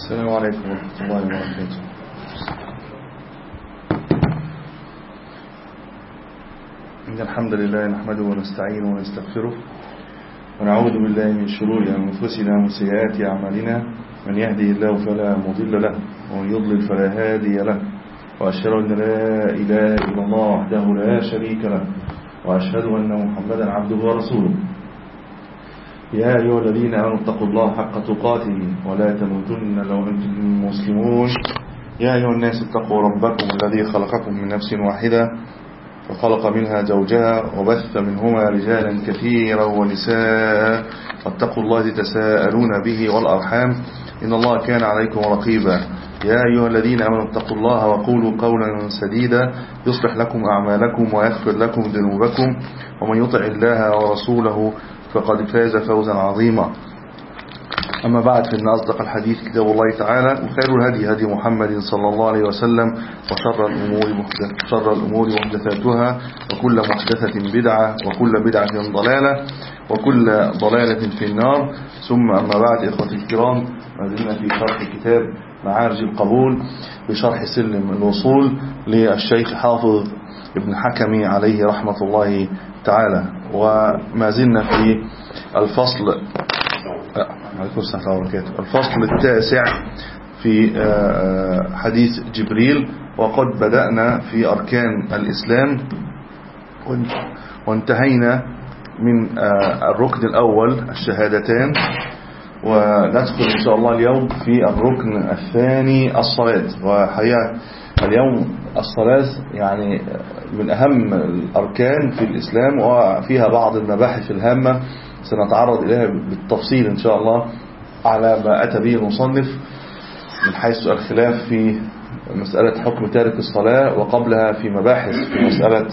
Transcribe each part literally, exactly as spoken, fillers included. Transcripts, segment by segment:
السلام عليكم ورحمة الله وبركاته. إن الحمد لله نحمده ونستعينه ونستغفره ونعوذ بالله من شرور أنفسنا ومن سيئات أعمالنا، من يهدي الله فلا مضل له ومن يضلل فلا هادي له، وأشهد أن لا إله إلا الله وحده لا شريك له، وأشهد أن محمدا عبده ورسوله. يا أيها الذين آمنوا اتقوا الله حق تقاته ولا تموتن إلا وأنتم مسلمون. يا أيها الناس اتقوا ربكم الذي خلقكم من نفس واحدة وخلق منها زوجها وبث منهما رجالا كثيرا ونساء، واتقوا الله الذي تساءلون به والأرحام إن الله كان عليكم رقيبا. يا أيها الذين آمنوا اتقوا الله وقولوا قولا سديدا يصلح لكم أعمالكم ويغفر لكم ذنوبكم، ومن يطع الله ورسوله فقد فاز فوزا عظيما. أما بعد، فإن أصدق الحديث كتاب الله تعالى، وخير الهدي هدي محمد صلى الله عليه وسلم، وشر الأمور محدث شر الأمور محدثاتها، وكل محدثة بدعة، وكل بدعة ضلالة، وكل ضلالة في النار. ثم أما بعد، إخوتي الكرام، ما زلنا في شرح كتاب معارج القبول بشرح سلم الوصول للشيخ حافظ ابن حكمي عليه رحمة الله تعالى، وما زلنا في الفصل الفصل التاسع في حديث جبريل، وقد بدأنا في أركان الإسلام وانتهينا من الركن الأول الشهادتان، وندخل إن شاء الله اليوم في الركن الثاني الصلاة. وحقيقة اليوم الصلاة يعني من أهم الأركان في الإسلام، وفيها بعض المباحث الهامة سنتعرض إليها بالتفصيل إن شاء الله على ما أتى به المصنف من حيث الخلاف في مسألة حكم تارك الصلاة، وقبلها في مباحث في مسألة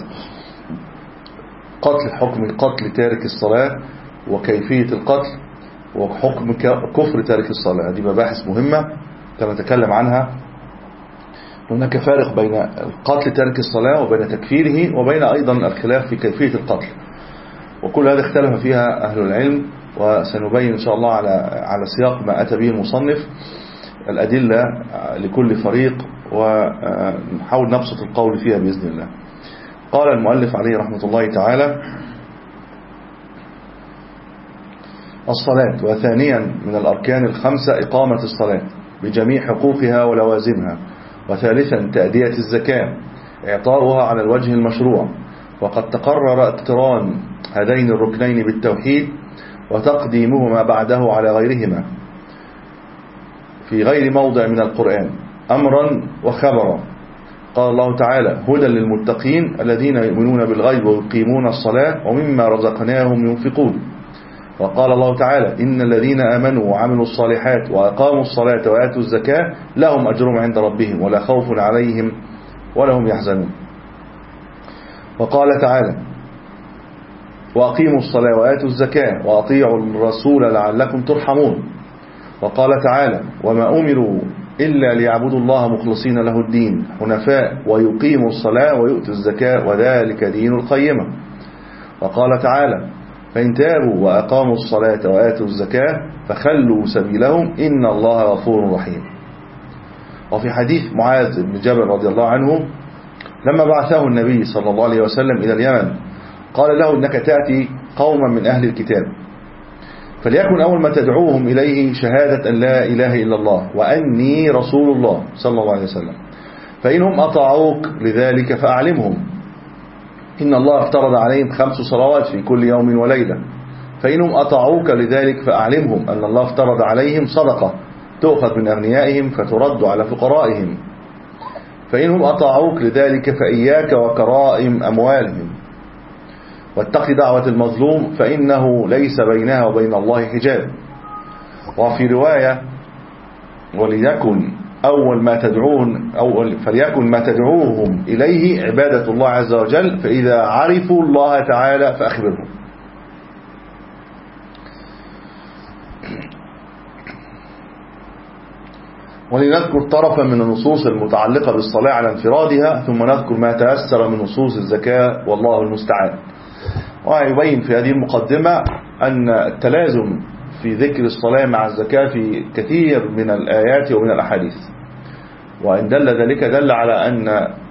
قتل حكم قتل تارك الصلاة وكيفية القتل، وحكم كفر تارك الصلاة. هذه مباحث مهمة سنتكلم عنها. هناك فارق بين قتل تارك الصلاة وبين تكفيره، وبين أيضا الخلاف في كيفية القتل، وكل هذا اختلف فيها أهل العلم، وسنبين إن شاء الله على على سياق ما أتى به المصنف الأدلة لكل فريق، ونحاول نبسط القول فيها بإذن الله. قال المؤلف عليه رحمة الله تعالى: الصلاة. وثانيا من الأركان الخمسة إقامة الصلاة بجميع حقوقها ولوازمها. وثالثا تأدية الزكاة، إعطاؤها على الوجه المشروع، وقد تقرر اقتران هذين الركنين بالتوحيد وتقديمهما بعده على غيرهما في غير موضع من القرآن أمرا وخبرا. قال الله تعالى: هدى للمتقين الذين يؤمنون بالغيب ويقيمون الصلاة ومما رزقناهم ينفقون. وقال الله تعالى: إن الذين آمنوا وعملوا الصالحات وأقاموا الصلاة وآتوا الزكاة لهم أجرهم عند ربهم ولا خوف عليهم ولا هم يحزنون. وقال تعالى: وأقيموا الصلاة وآتوا الزكاة وأطيعوا الرسول لعلكم ترحمون. وقال تعالى: وما أمروا إلا ليعبدوا الله مخلصين له الدين حنفاء ويقيموا الصلاة ويؤتوا الزكاة وذلك دين القيمة. وقال تعالى: فإن تابوا وأقاموا الصلاة وآتوا الزكاة فخلوا سبيلهم إن الله غفور رحيم. وفي حديث معاذ بن جبل رضي الله عنه لما بعثه النبي صلى الله عليه وسلم إلى اليمن، قال له: إنك تأتي قوما من أهل الكتاب، فليكن أول ما تدعوهم إليه شهادة أن لا إله إلا الله وأني رسول الله صلى الله عليه وسلم، فإنهم أطاعوك لذلك فأعلمهم إن الله افترض عليهم خمس صلوات في كل يوم وليلة، فإنهم أطاعوك لذلك فأعلمهم أن الله افترض عليهم صدقة تؤخذ من أغنيائهم فترد على فقرائهم، فإنهم أطاعوك لذلك فإياك وكرائم أموالهم، واتق دعوة المظلوم فإنه ليس بينها وبين الله حجاب. وفي رواية: وليكن أول ما تدعون أول فليكن ما تدعوهم إليه عبادة الله عز وجل، فإذا عرفوا الله تعالى فأخبرهم. ولنذكر طرفا من النصوص المتعلقة بالصلاة على انفرادها، ثم نذكر ما تأثر من نصوص الزكاة والله المستعان. ويبين في هذه المقدمة أن التلازم في ذكر الصلاة مع الزكاة في كثير من الآيات ومن الأحاديث. وإن دل ذلك دل على أن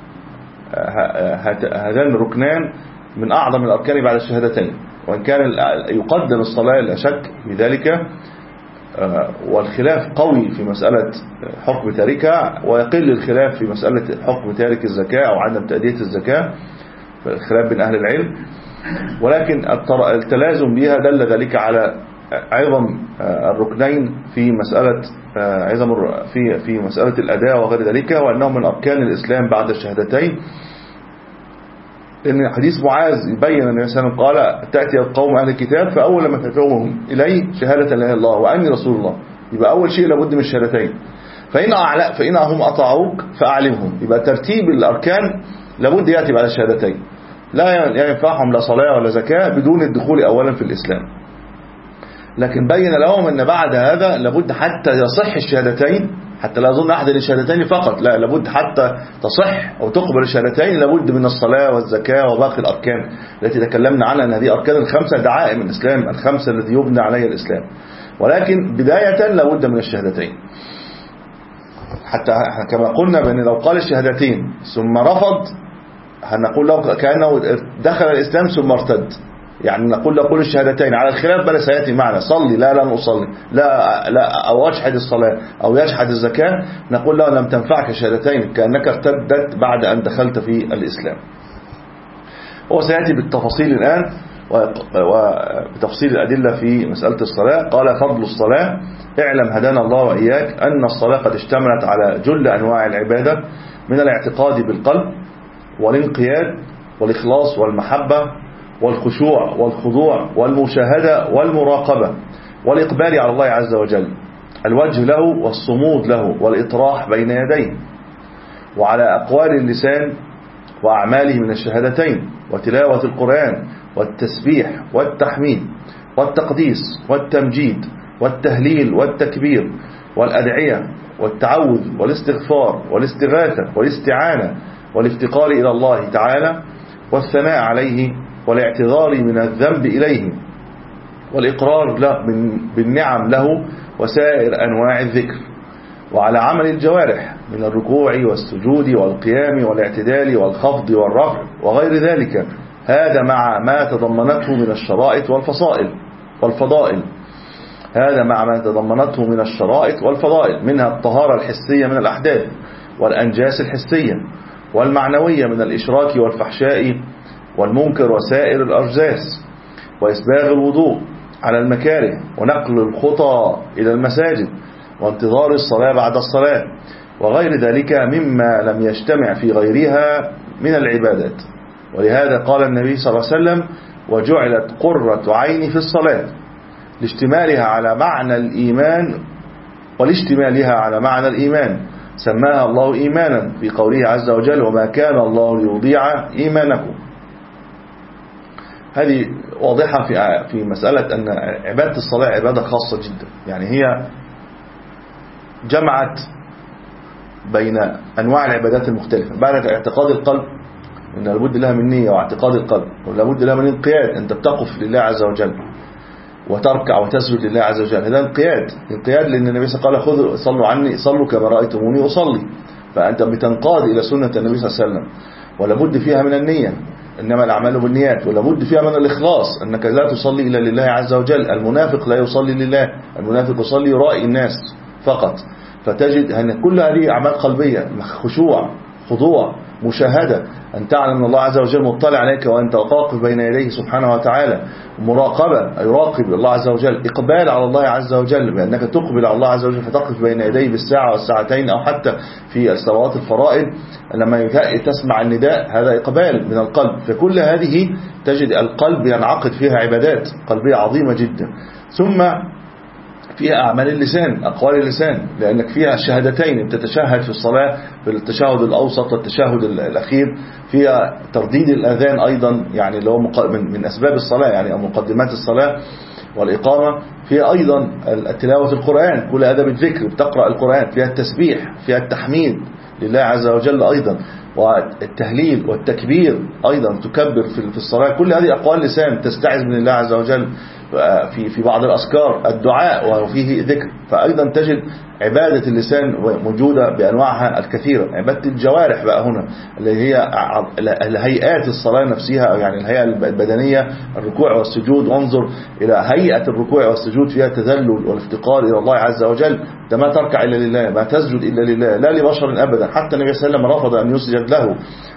هذان الركنان من أعظم الأركان بعد الشهادتين، وإن كان يقدم الصلاة لا شك في ذلك، والخلاف قوي في مسألة حكم تاركها، ويقل الخلاف في مسألة حكم تارك الزكاة أو عدم تأدية الزكاة، الخلاف بين أهل العلم. ولكن التلازم بها دل ذلك على عظم الركنين في مسألة عظم في في مسألة الأداء وغير ذلك، وأنهم من أركان الإسلام بعد الشهادتين. إن حديث معاذ يبين أن النبي صلى الله عليه وسلم قال: تأتي القوم أهل الكتاب فأول ما تدعوهم إليه شهادة لا إله إلا الله وأني رسول الله. يبقى أول شيء لابد من الشهادتين. فإن أعلى فإنهم أطاعوك فأعلمهم. يبقى ترتيب الأركان لابد يأتي بعد الشهادتين، لا ينفعهم لا صلاة ولا زكاة بدون الدخول أولا في الإسلام. لكن بين لهم أن بعد هذا لابد حتى يصح الشهادتين، حتى لا يظن أحد الشهادتين فقط، لا، لابد حتى تصح أو تقبل الشهادتين لابد من الصلاة والزكاة وباقي الأركان التي تكلمنا عنها، أن هذه أركان الخمسة دعائم الإسلام الخمسة الذي يبنى عليها الإسلام. ولكن بداية لابد من الشهادتين، حتى كما قلنا بأن لو قال الشهادتين ثم رفض هنقول له كأنه دخل الإسلام ثم ارتد. يعني نقول له قل الشهادتين على الخلاف بل سيأتي معنا، صلي لا لا أصلي لا لا أو أجحد الصلاة أو يجحد الزكاة، نقول له لم تنفعك الشهادتين كأنك ارتدت بعد أن دخلت في الإسلام. هو سيأتي بالتفاصيل الآن وبتفصيل الأدلة في مسألة الصلاة. قال: فضل الصلاة: اعلم هدانا الله وإياك أن الصلاة قد اشتملت على جل أنواع العبادة من الاعتقاد بالقلب والانقياد والإخلاص والمحبة والخشوع والخضوع والمشاهدة والمراقبة والإقبال على الله عز وجل، الوجه له والصمود له والإطراح بين يديه، وعلى أقوال اللسان وأعماله من الشهادتين وتلاوة القرآن والتسبيح والتحميد والتقديس والتمجيد والتهليل والتكبير والأدعية والتعوذ والاستغفار والاستغاثة والاستعانة والافتقار إلى الله تعالى والثناء عليه والاعتذار من الذنب إليه والإقرار له بالنعم له وسائر أنواع الذكر، وعلى عمل الجوارح من الركوع والسجود والقيام والاعتدال والخفض والرفع وغير ذلك، هذا مع ما تضمنته من الشرائط والفصائل والفضائل هذا مع ما تضمنته من الشرائط والفضائل منها الطهارة الحسية من الأحداث والأنجاس الحسية والمعنوية من الإشراك والفحشاء والمنكر وسائر الأرجاس، وإسباغ الوضوء على المكاره ونقل الخطى إلى المساجد وانتظار الصلاة بعد الصلاة وغير ذلك مما لم يجتمع في غيرها من العبادات. ولهذا قال النبي صلى الله عليه وسلم: وجعلت قرة عيني في الصلاة، لاشتمالها على معنى الإيمان ولاشتمالها على معنى الإيمان سماها الله إيمانا في قوله عز وجل: وما كان الله ليضيع إيمانكم. هذه واضحة في في مسألة أن عبادة الصلاة عبادة خاصة جدا، يعني هي جمعت بين أنواع العبادات المختلفة. بعد اعتقاد القلب أن لابد لها من نية واعتقاد القلب، ولابد لها من انقياد، أنت بتقف لله عز وجل وتركع وتسجد لله عز وجل، هذا انقياد انقياد لأن النبي صلى الله عليه وسلم قال: خذوا صلوا عني صلوا كما رأيتموني أصلي، فأنت بتنقاد إلى سنة النبي صلى الله عليه وسلم، ولابد فيها من النية، إنما الأعمال بالنيات، ولابد فيها من الإخلاص، أنك لا تصلي إلا لله عز وجل. المنافق لا يصلي لله، المنافق يصلي يرائي الناس فقط. فتجد أن كل هذه أعمال قلبية، خشوع، خضوع، مشاهدة، أن تعلم أن الله عز وجل مطلع عليك وأنت واقف بين يديه سبحانه وتعالى، مراقبة، يراقب الله عز وجل، إقبال على الله عز وجل بأنك تقبل على الله عز وجل فتقف بين يديه بالساعة والساعتين أو حتى في الصلوات الفرائض لما تسمع النداء، هذا إقبال من القلب. فكل هذه تجد القلب ينعقد فيها عبادات قلبية عظيمة جدا. ثم فيها أعمال اللسان، أقوال اللسان، لأنك فيها شهادتين، بتتشهد في الصلاة في التشهد الأوسط والتشهد الأخير، فيها ترديد الأذان أيضا، يعني اللي هو من أسباب الصلاة يعني أو مقدمات الصلاة والإقامة، فيها أيضا التلاوة القرآن، كل أدب الذكر، بتقرأ القرآن، فيها التسبيح، فيها التحميد لله عز وجل أيضا، والتهليل والتكبير أيضا تكبر في الصلاة، كل هذه أقوال لسان تستعذ من الله عز وجل. في في بعض الأذكار الدعاء وفيه ذكر، فأيضا تجد عبادة اللسان موجودة بأنواعها الكثيرة. عبادة الجوارح بقى هنا اللي هي الهيئات الصلاة نفسها، يعني الهيئة البدنية، الركوع والسجود. وانظر إلى هيئة الركوع والسجود فيها تذلل والافتقار إلى الله عز وجل. أنت ما تركع إلا لله، ما تسجد إلا لله، لا لبشر أبدا. حتى النبي صلى الله عليه وسلم رفض أن يسجد له.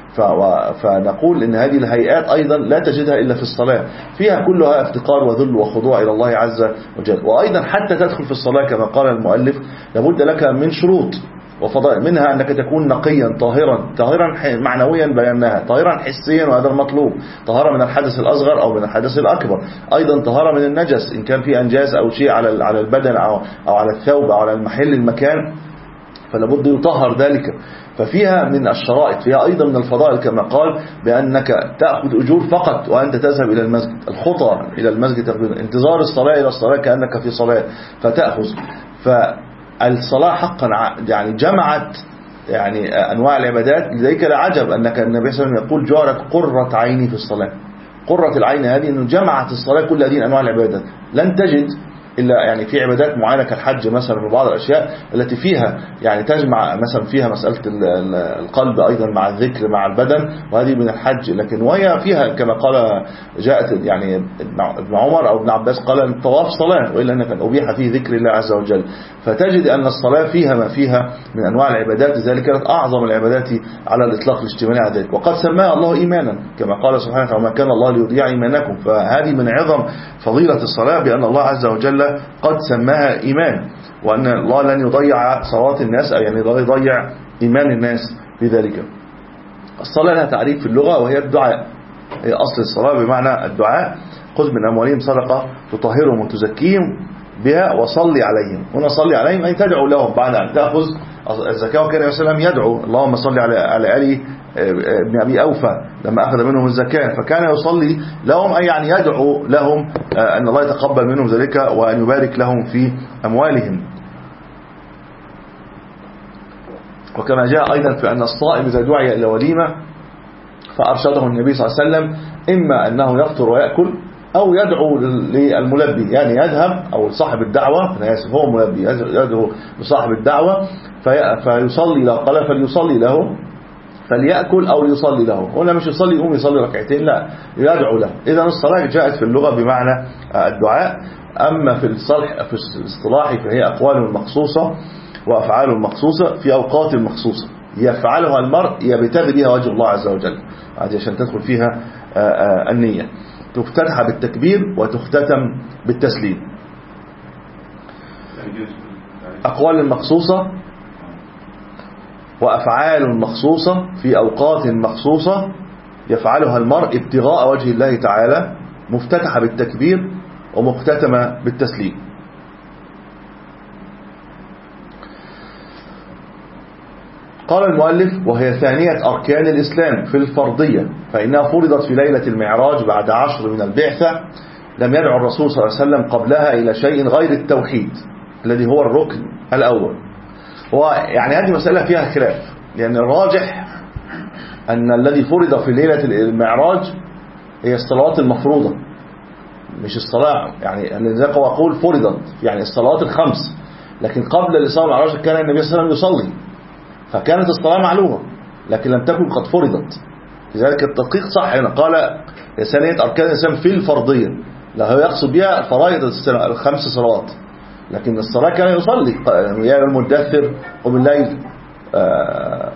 فنقول إن هذه الهيئات أيضا لا تجدها إلا في الصلاة، فيها كلها افتقار وذل وخضوع إلى الله عز وجل. وأيضا حتى تدخل في الصلاة كما قال المؤلف لابد لك من شروط وفضائل، منها أنك تكون نقيا طاهرا، طاهرا معنويا بيناها، طاهرا حسيا وهذا المطلوب، طهارة من الحدث الأصغر أو من الحدث الأكبر، أيضا طهارة من النجس إن كان في أنجاس أو شيء على على البدن أو أو على الثوب أو على المحل المكان، فلابد يطهر ذلك. ففيها من الشرائط، فيها أيضا من الفضائل كما قال بأنك تأخذ أجور فقط وأنت تذهب إلى المسجد، الخطى إلى المسجد، انتظار الصلاة إلى الصلاة كأنك في صلاة فتأخذ. فالصلاة حقا يعني جمعت يعني أنواع العبادات، لذلك لا عجب أنك النبي صلى الله عليه وسلم يقول جعلت قرة عيني في الصلاة. قرة العين هذه أنه جمعت الصلاة كل هذه أنواع العبادات. لن تجد إلا يعني في عبادات معينة كالحج مثلا وبعض الأشياء التي فيها يعني تجمع مثلا فيها مسألة القلب أيضا مع الذكر مع البدن، وهذه من الحج. لكن وهي فيها كما قال جاءت يعني ابن عمر أو ابن عباس قال الطواف صلاة، وإلا أنك أبيح فيه ذكر الله عز وجل. فتجد أن الصلاة فيها ما فيها من أنواع العبادات، ذلك كانت أعظم العبادات على الإطلاق الاشتمال على ذلك. وقد سماها الله إيمانا كما قال سبحانه وتعالى: وما كان الله ليضيع إيمانكم. فهذه من عظم فضيلة الصلاة بأن الله عز وجل قد سماها إيمان، وأن الله لن يضيع صلاة الناس أو يعني يضيع إيمان الناس بذلك. الصلاة لها تعريف في اللغة وهي الدعاء، هي أصل الصلاة بمعنى الدعاء. خذ من أموالهم صدقة تطهرهم وتزكيهم بها وصلي عليهم. هنا صلي عليهم أي تدعو لهم بعد أن تأخذ الزكاة. وكان النبي صلى الله عليه وسلم يدعو اللهم صل على على آل ابن أبي أوفى لما أخذ منهم الزكاة، فكان يصلي لهم أي يعني يدعو لهم أن الله يتقبل منهم ذلك وأن يبارك لهم في أموالهم. وكما جاء أيضا في أن الصائم إذا دعي إلى وليمة فأرشده النبي صلى الله عليه وسلم إما أنه يفطر ويأكل أو يدعو للملبي، يعني يذهب أو صاحب الدعوة، أنا آسف هو ملبي، يدعو لصاحب الدعوة فيصلي له، قال فليصلي له فليأكل أو ليصلي له. هنا مش يصلي يقوم يصلي ركعتين، لا يدعو له. إذا الصلاة جاءت في اللغة بمعنى الدعاء. أما في الصلح في الاصطلاح فهي أقوال مخصوصة وأفعال مخصوصة في أوقات مخصوصة يفعلها المرء يبتغي بها وجه الله عز وجل، هذه عشان تدخل فيها النية. تفتتح بالتكبير وتختتم بالتسليم. أقوال مخصوصة وأفعال مخصوصة في أوقات مخصوصة يفعلها المرء ابتغاء وجه الله تعالى، مفتتحة بالتكبير ومختتمة بالتسليم. قال المؤلف: وهي ثانية أركان الإسلام في الفرضية، فإنها فرضت في ليلة المعراج بعد عشر من البعثة. لم يدعو الرسول صلى الله عليه وسلم قبلها إلى شيء غير التوحيد الذي هو الركن الأول. هو يعني هذه مسألة فيها خلاف، لأن الراجح أن الذي فرض في ليلة المعراج هي الصلوات المفروضة، مش الصلاة يعني لذلك هو أقول فرضت يعني الصلوات الخمس. لكن قبل الإسراء والمعراج كان النبي صلى الله عليه وسلم يصلي، فكانت الصلاة معلومة لكن لم تكن قد فرضت. لذلك التدقيق صح هنا قال ثانية أركان الإسلام في الفرضية، لا هو يقصد بها فرائض الخمس صلوات، لكن الصلاة كان يصلي يا المدثر قم الليل آه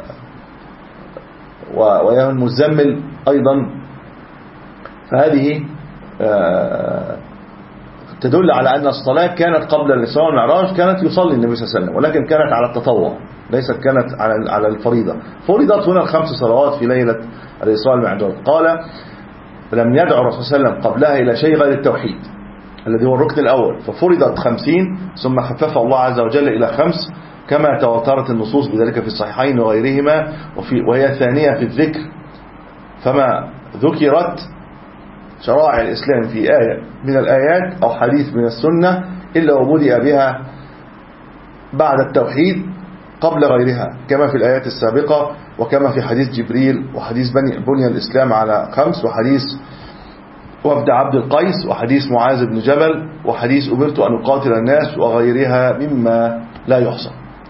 ويا المزمل أيضا. فهذه آه تدل على أن الصلاة كانت قبل الإسراء والمعراج كانت يصلي النبي صلى الله عليه وسلم، ولكن كانت على التطوع ليست كانت على على الفريضة. فرضت هنا الخمس صلوات في ليلة الإسراء والمعراج. قال: فلم يدعو الرسول صلى الله عليه وسلم قبلها إلى شيء غير التوحيد الذي هو الركن الأول، ففرضت خمسين ثم خفف الله عز وجل إلى خمس كما تواترت النصوص بذلك في الصحيحين وغيرهما. وفي وهي الثانية في الذكر، فما ذكرت شرائع الإسلام في آية من الآيات أو حديث من السنة إلا وبدأ بها بعد التوحيد قبل غيرها كما في الآيات السابقة، وكما في حديث جبريل، وحديث بني بني الإسلام على خمس، وحديث وفد عبد القيس، وحديث معاذ بن جبل، وحديث أمرت أن أقاتل الناس، وغيرها مما لا يحصى.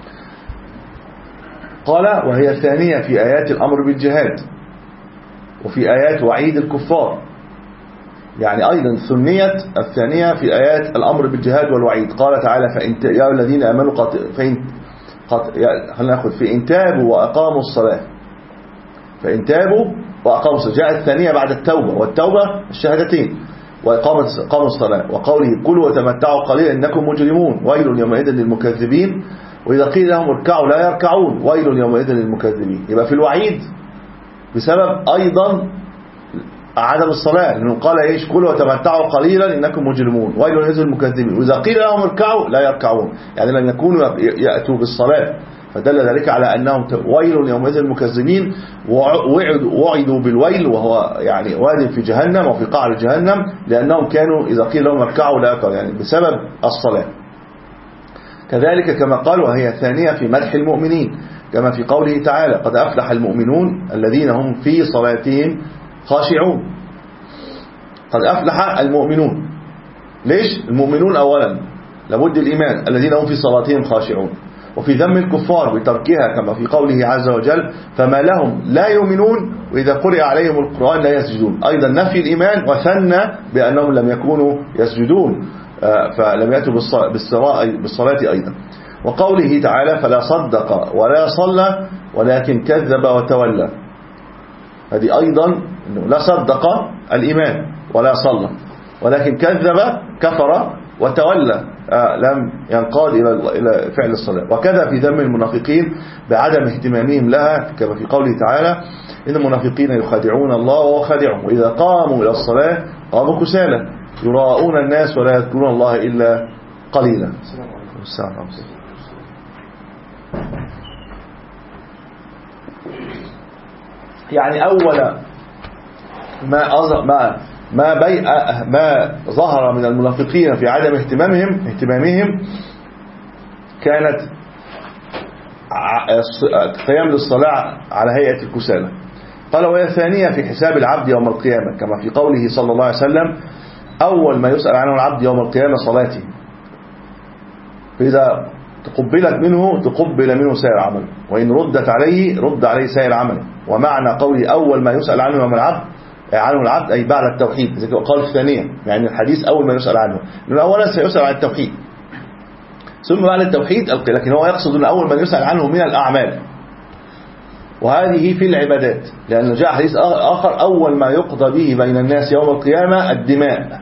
قال وهي الثانية في آيات الأمر بالجهاد، وفي آيات وعيد الكفار، يعني أيضا ثنيت الثانية في آيات الأمر بالجهاد والوعيد. قال تعالى فإن يا الذين آمنوا قد فإن قد خلينا ناخذ فإن تابوا وأقاموا الصلاة، فإن تابوا وأقاموا الصلاة جاءت الثانية بعد التوبة، والتوبة الشهادتين، وإقامة إقاموا الصلاة، وقوله كلوا وتمتعوا قليلا إنكم مجرمون ويل يومئذ للمكذبين، وإذا قيل لهم اركعوا لا يركعون ويل يومئذ للمكذبين. يبقى في الوعيد بسبب أيضا عدم الصلاة، لأنه قال ايش كلوا وتمتعوا قليلا إنكم مجرمون ويل يومئذ للمكذبين، وإذا قيل لهم اركعوا لا يركعون، يعني لم يكونوا يأتوا بالصلاة، فدل ذلك على أنهم ويل يومئذ المكذبين، وعدوا بالويل وهو يعني واد في جهنم وفي قعر جهنم، لأنهم كانوا إذا قيل لهم اركعوا لا يركعوا، يعني بسبب الصلاة. كذلك كما قال وهي ثانية في مدح المؤمنين، كما في قوله تعالى قد أفلح المؤمنون الذين هم في صلاتهم خاشعون. قد أفلح المؤمنون، ليش؟ المؤمنون أولا لابد الإيمان، الذين هم في صلاتهم خاشعون. وفي ذم الكفار بتركها كما في قوله عز وجل فما لهم لا يؤمنون وإذا قرئ عليهم القرآن لا يسجدون، أيضا نفي الإيمان وثنى بأنهم لم يكونوا يسجدون، فلم يأتوا بالصلاة أيضا. وقوله تعالى فلا صدق ولا صلى ولكن كذب وتولى، هذه أيضا لا صدق الإيمان ولا صلى ولكن كذب كفر وتولى، آه لم ينقاد إلى فعل الصلاة. وكذا في ذم المنافقين بعدم اهتمامهم لها كما في قوله تعالى إن المنافقين يخادعون الله وهو خادعهم وإذا قاموا إلى الصلاة قاموا كسالى يراءون الناس ولا يذكرون الله إلا قليلا. السلام عليكم. يعني أول ما ما ما بي ما ظهر من المنافقين في عدم اهتمامهم اهتمامهم كانت قيام للصلاة على هيئة الكسالى. قال وهي ثانية في حساب العبد يوم القيامة كما في قوله صلى الله عليه وسلم أول ما يسأل عنه العبد يوم القيامة صلاته، فإذا تقبلت منه تقبل منه سائر عمله، وإن ردت عليه رد عليه سائر عمله. ومعنى قوله أول ما يسأل عنه يوم العبد عنه العبد أي بعد التوحيد، زي قال الثانية، يعني الحديث أول ما يسأل عنه، لأنه أولا سيسأل عن التوحيد ثم بعد التوحيد، لكن هو يقصد أن أول ما يسأل عنه من الأعمال، وهذه في العبادات، لأن جاء حديث آخر أول ما يقضى به بين الناس يوم القيامة الدماء،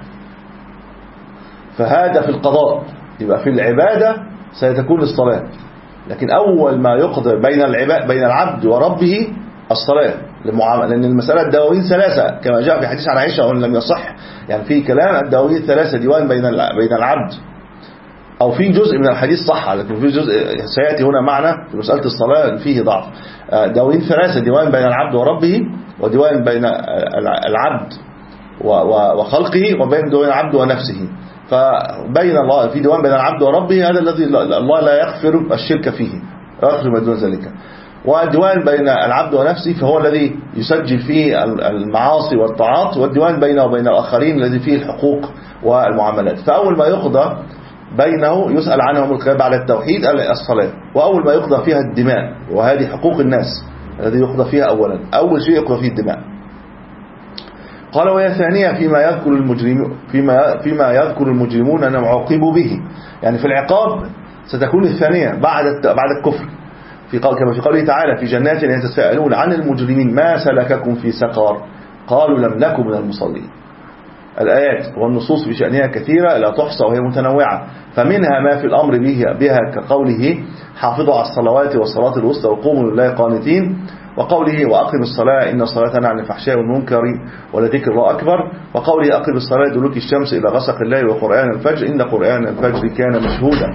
فهذا في القضاء، يبقى في العبادة سيتكون الصلاة، لكن أول ما يقضى بين العباد بين العبد وربه الصلاة، لأن المسألة الدواوين ثلاثة كما جاء في حديث عن عائشة وإن لم يصح، يعني في كلام الدواوين ثلاثة ديوان بين بين العبد، أو في جزء من الحديث صح لكن في جزء سيأتي هنا معنا في مسألة الصلاة فيه ضعف. دواوين ثلاثة ديوان بين العبد وربه، وديوان بين العبد وخلقه، وبين ديوان العبد ونفسه. فبين الله في ديوان بين العبد وربه هذا الذي الله لا يغفر الشرك فيه، لا يغفر ما دون ذلك. والديوان بين العبد ونفسه فهو الذي يسجل فيه المعاصي والطاعات، والديوان بينه وبين الآخرين الذي فيه الحقوق والمعاملات. فأول ما يقضى بينه يسأل عنهم بعد التوحيد الصلاة، وأول ما يقضى فيها الدماء، وهذه حقوق الناس الذي يقضى فيها أولا، أول شيء يقضى فيه الدماء. قال وهي ثانية فيما يذكر المجرمون فيما فيما يذكر المجرمون أنهم عوقبوا به، يعني في العقاب ستكون الثانية بعد بعد الكفر، في قال كما في قوله تعالى في جنات يتساءلون عن المجرمين ما سلككم في سقر قالوا لم نكن من المصلين. الآيات والنصوص بشأنها كثيرة لا تحصى وهي متنوعة، فمنها ما في الأمر بها, بها كقوله حافظوا على الصلوات والصلاة الوسطى وقوموا لله قانتين، وقوله وأقم الصلاة إن الصلاة تنهى عن الفحشاء والمنكر ولذكر الله أكبر، وقوله أقم الصلاة دلوك الشمس إلى غسق الليل وقرآن الفجر إن قرآن الفجر كان مشهودا.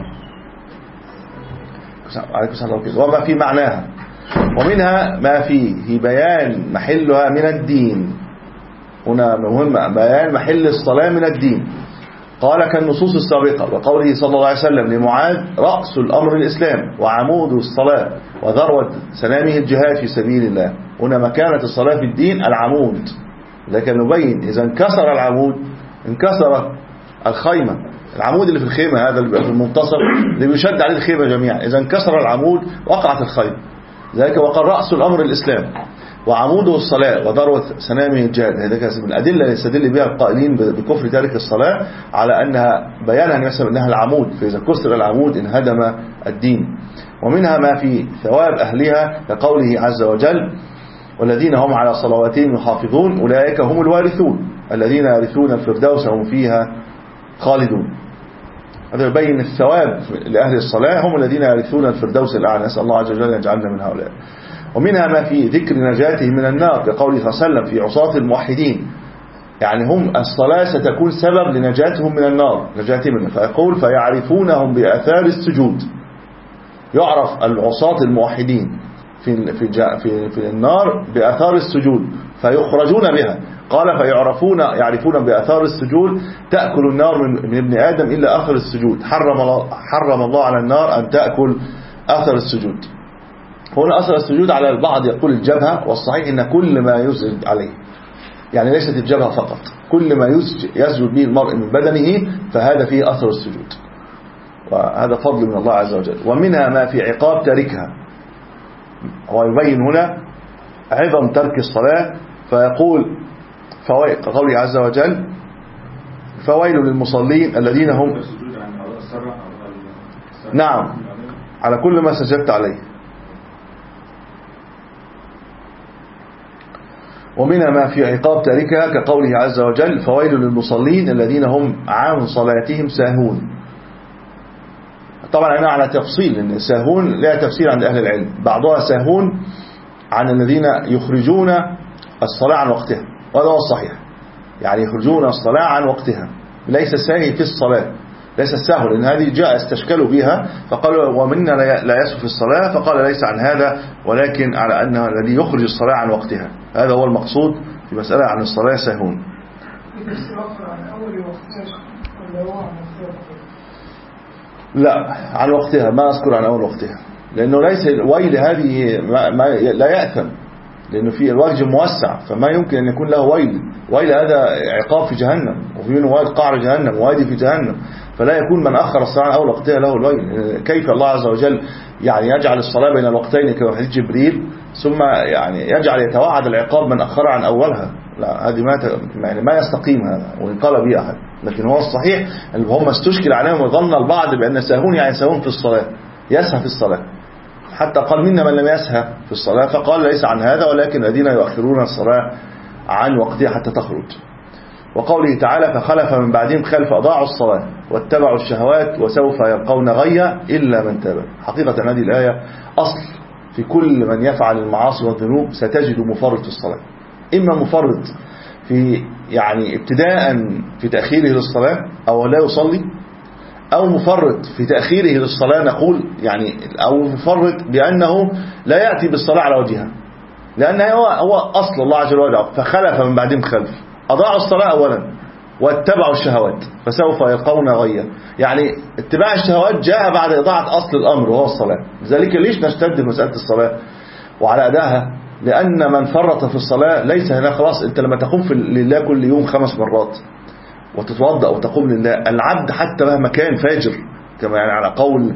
وما في معناها، ومنها ما فيه بيان محلها من الدين، هنا مهم بيان محل الصلاة من الدين، قال كالنصوص السابقة وقوله صلى الله عليه وسلم لمعاذ رأس الأمر الإسلام وعمود الصلاة وذروة سنامه الجهاد في سبيل الله. هنا مكانة الصلاة في الدين العمود، لكن نبين إذا انكسر العمود انكسر الخيمة، العمود اللي في الخيمة هذا اللي في المنتصف اللي بيشد عليه الخيمة جميعا، إذا انكسر العمود وقعت الخيمة. ذلك وقال رأس الأمر الإسلام وعموده الصلاة وذروة سنامه الجهاد. هذا من الأدلة اللي يستدل بها القائلين بكفر تارك الصلاة على أنها بيانها مثلا أنها العمود، فإذا كسر العمود انهدم الدين. ومنها ما في ثواب أهلها كقوله عز وجل والذين هم على صلواتهم يحافظون أولئك هم الوارثون الذين يرثون الفردوس هم فيها خالدون. هذا يبين الثواب لأهل الصلاة هم الذين يرثون الفردوس الأعلى، نسأل الله عز وجل أن يجعلنا من هؤلاء. ومنها ما في ذكر نجاتهم من النار كقوله صلى الله عليه وسلم في عصاة الموحدين، يعني هم الصلاة ستكون سبب لنجاتهم من النار، نجاتهم منه. فيقول فيعرفونهم بآثار السجود، يعرف العصاة الموحدين في في في في النار بآثار السجود فيخرجون بها. قال فيعرفون يعرفون بآثار السجود تأكل النار من ابن آدم إلا أثر السجود، حرم الله حرم الله على النار أن تأكل أثر السجود. هنا أثر السجود على البعض يقول الجبهة، والصحيح إن كل ما يسجد عليه، يعني ليست الجبهة فقط، كل ما يسجد به المرء من بدنه فهذا فيه أثر السجود، وهذا فضل من الله عز وجل. ومنها ما في عقاب تاركها، ويبين هنا عظم ترك الصلاة فيقول قوله عز وجل فويل للمصلين الذين هم نعم على كل ما سجدت عليه. ومنها ما في عقاب تاركها كقوله عز وجل فويل للمصلين الذين هم عن صلاتهم ساهون. طبعا أنا على تفصيل إن ساهون لا تفسير عند أهل العلم، بعضها ساهون عن الذين يخرجون الصلاة عن وقتها، وهذا هو الصحيح، يعني يخرجون الصلاة عن وقتها، ليس ساهي في الصلاة، ليس السهو، لأن هذه جاء استشكلوا بها فقالوا ومنا لا يسهو في الصلاة، فقال ليس عن هذا ولكن على أنه الذي يخرج الصلاة عن وقتها، هذا هو المقصود في مسألة عن الصلاة ساهون. لا عن وقتها ما أذكر عن أول وقتها، لأنه ليس الويل هذه ما ما لا يأثم، لأنه في الوجه موسع فما يمكن أن يكون له ويل. ويل هذا عقاب في جهنم، وفي منه ويل قعر جهنم ووادي في جهنم، فلا يكون من أخر الصلاة عن أول وقتها له الويل. كيف الله عز وجل يعني يجعل الصلاة بين الوقتين كما حديث جبريل ثم يعني يجعل يتوعد العقاب من أخر عن أولها؟ لا، هذه ما يعني ما يستقيم هذا وإن قال به أحد. لكن هو الصحيح اللي هم استشكل عليهم وظن البعض بأن ساهون يعني ساهون في الصلاة، يسهى في الصلاة، حتى قال منا من لم يسهى في الصلاة، فقال ليس عن هذا ولكن الذين يؤخرون الصلاة عن وقتها حتى تخرج. وقوله تعالى فخلف من بعدهم خلف أضاعوا الصلاة واتبعوا الشهوات وسوف يلقون غيا إلا من تاب. حقيقة هذه الآية أصل في كل من يفعل المعاصي والذنوب، ستجد مفرط في الصلاة، إما مفرط في يعني ابتداء في تأخيره للصلاة أو لا يصلي، أو مفرط في تأخيره للصلاة نقول يعني، أو مفرط بأنه لا يأتي بالصلاة على وجهها، لأن هو, هو أصل الله عز وجل فخلف من بعدهم خلف أضاعوا الصلاة أولا واتبعوا الشهوات فسوف يلقون غيا. يعني اتباع الشهوات جاء بعد إضاعة أصل الأمر وهو الصلاة. لذلك ليش نشتد في مسألة الصلاة وعلى أدائها؟ لأن من فرط في الصلاة ليس هنا خلاص. أنت لما تقوم في لله كل يوم خمس مرات وتتوضأ وتقوم لله، العبد حتى مهما كان فاجر، كما يعني على قول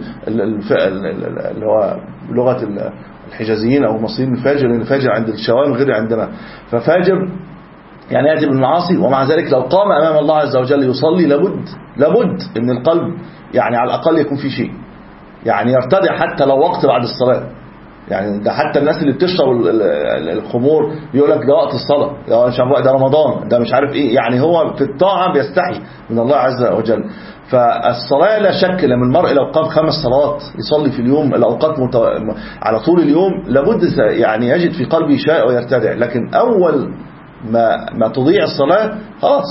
اللي هو لغة الحجازيين أو المصريين الفاجر، لأن الفاجر عند الشوام غير عندنا، ففاجر يعني يأتي بالمعاصي ومع ذلك لو قام أمام الله عز وجل يصلي لابد لابد ان القلب يعني على الأقل يكون في شيء، يعني يرتدع حتى لو وقت بعد الصلاة. يعني ده حتى الناس اللي بتشرب الخمور بيقول لك ده وقت الصلاة، ده رمضان، ده مش عارف ايه، يعني هو في الطاعة بيستحي من الله عز وجل. فالصلاة لا شك لما المرء لو قام خمس صلوات يصلي في اليوم الأوقات متو... على طول اليوم لابد يعني يجد في قلبه شيء ويرتدع. لكن أول ما ما تضيع الصلاة خلاص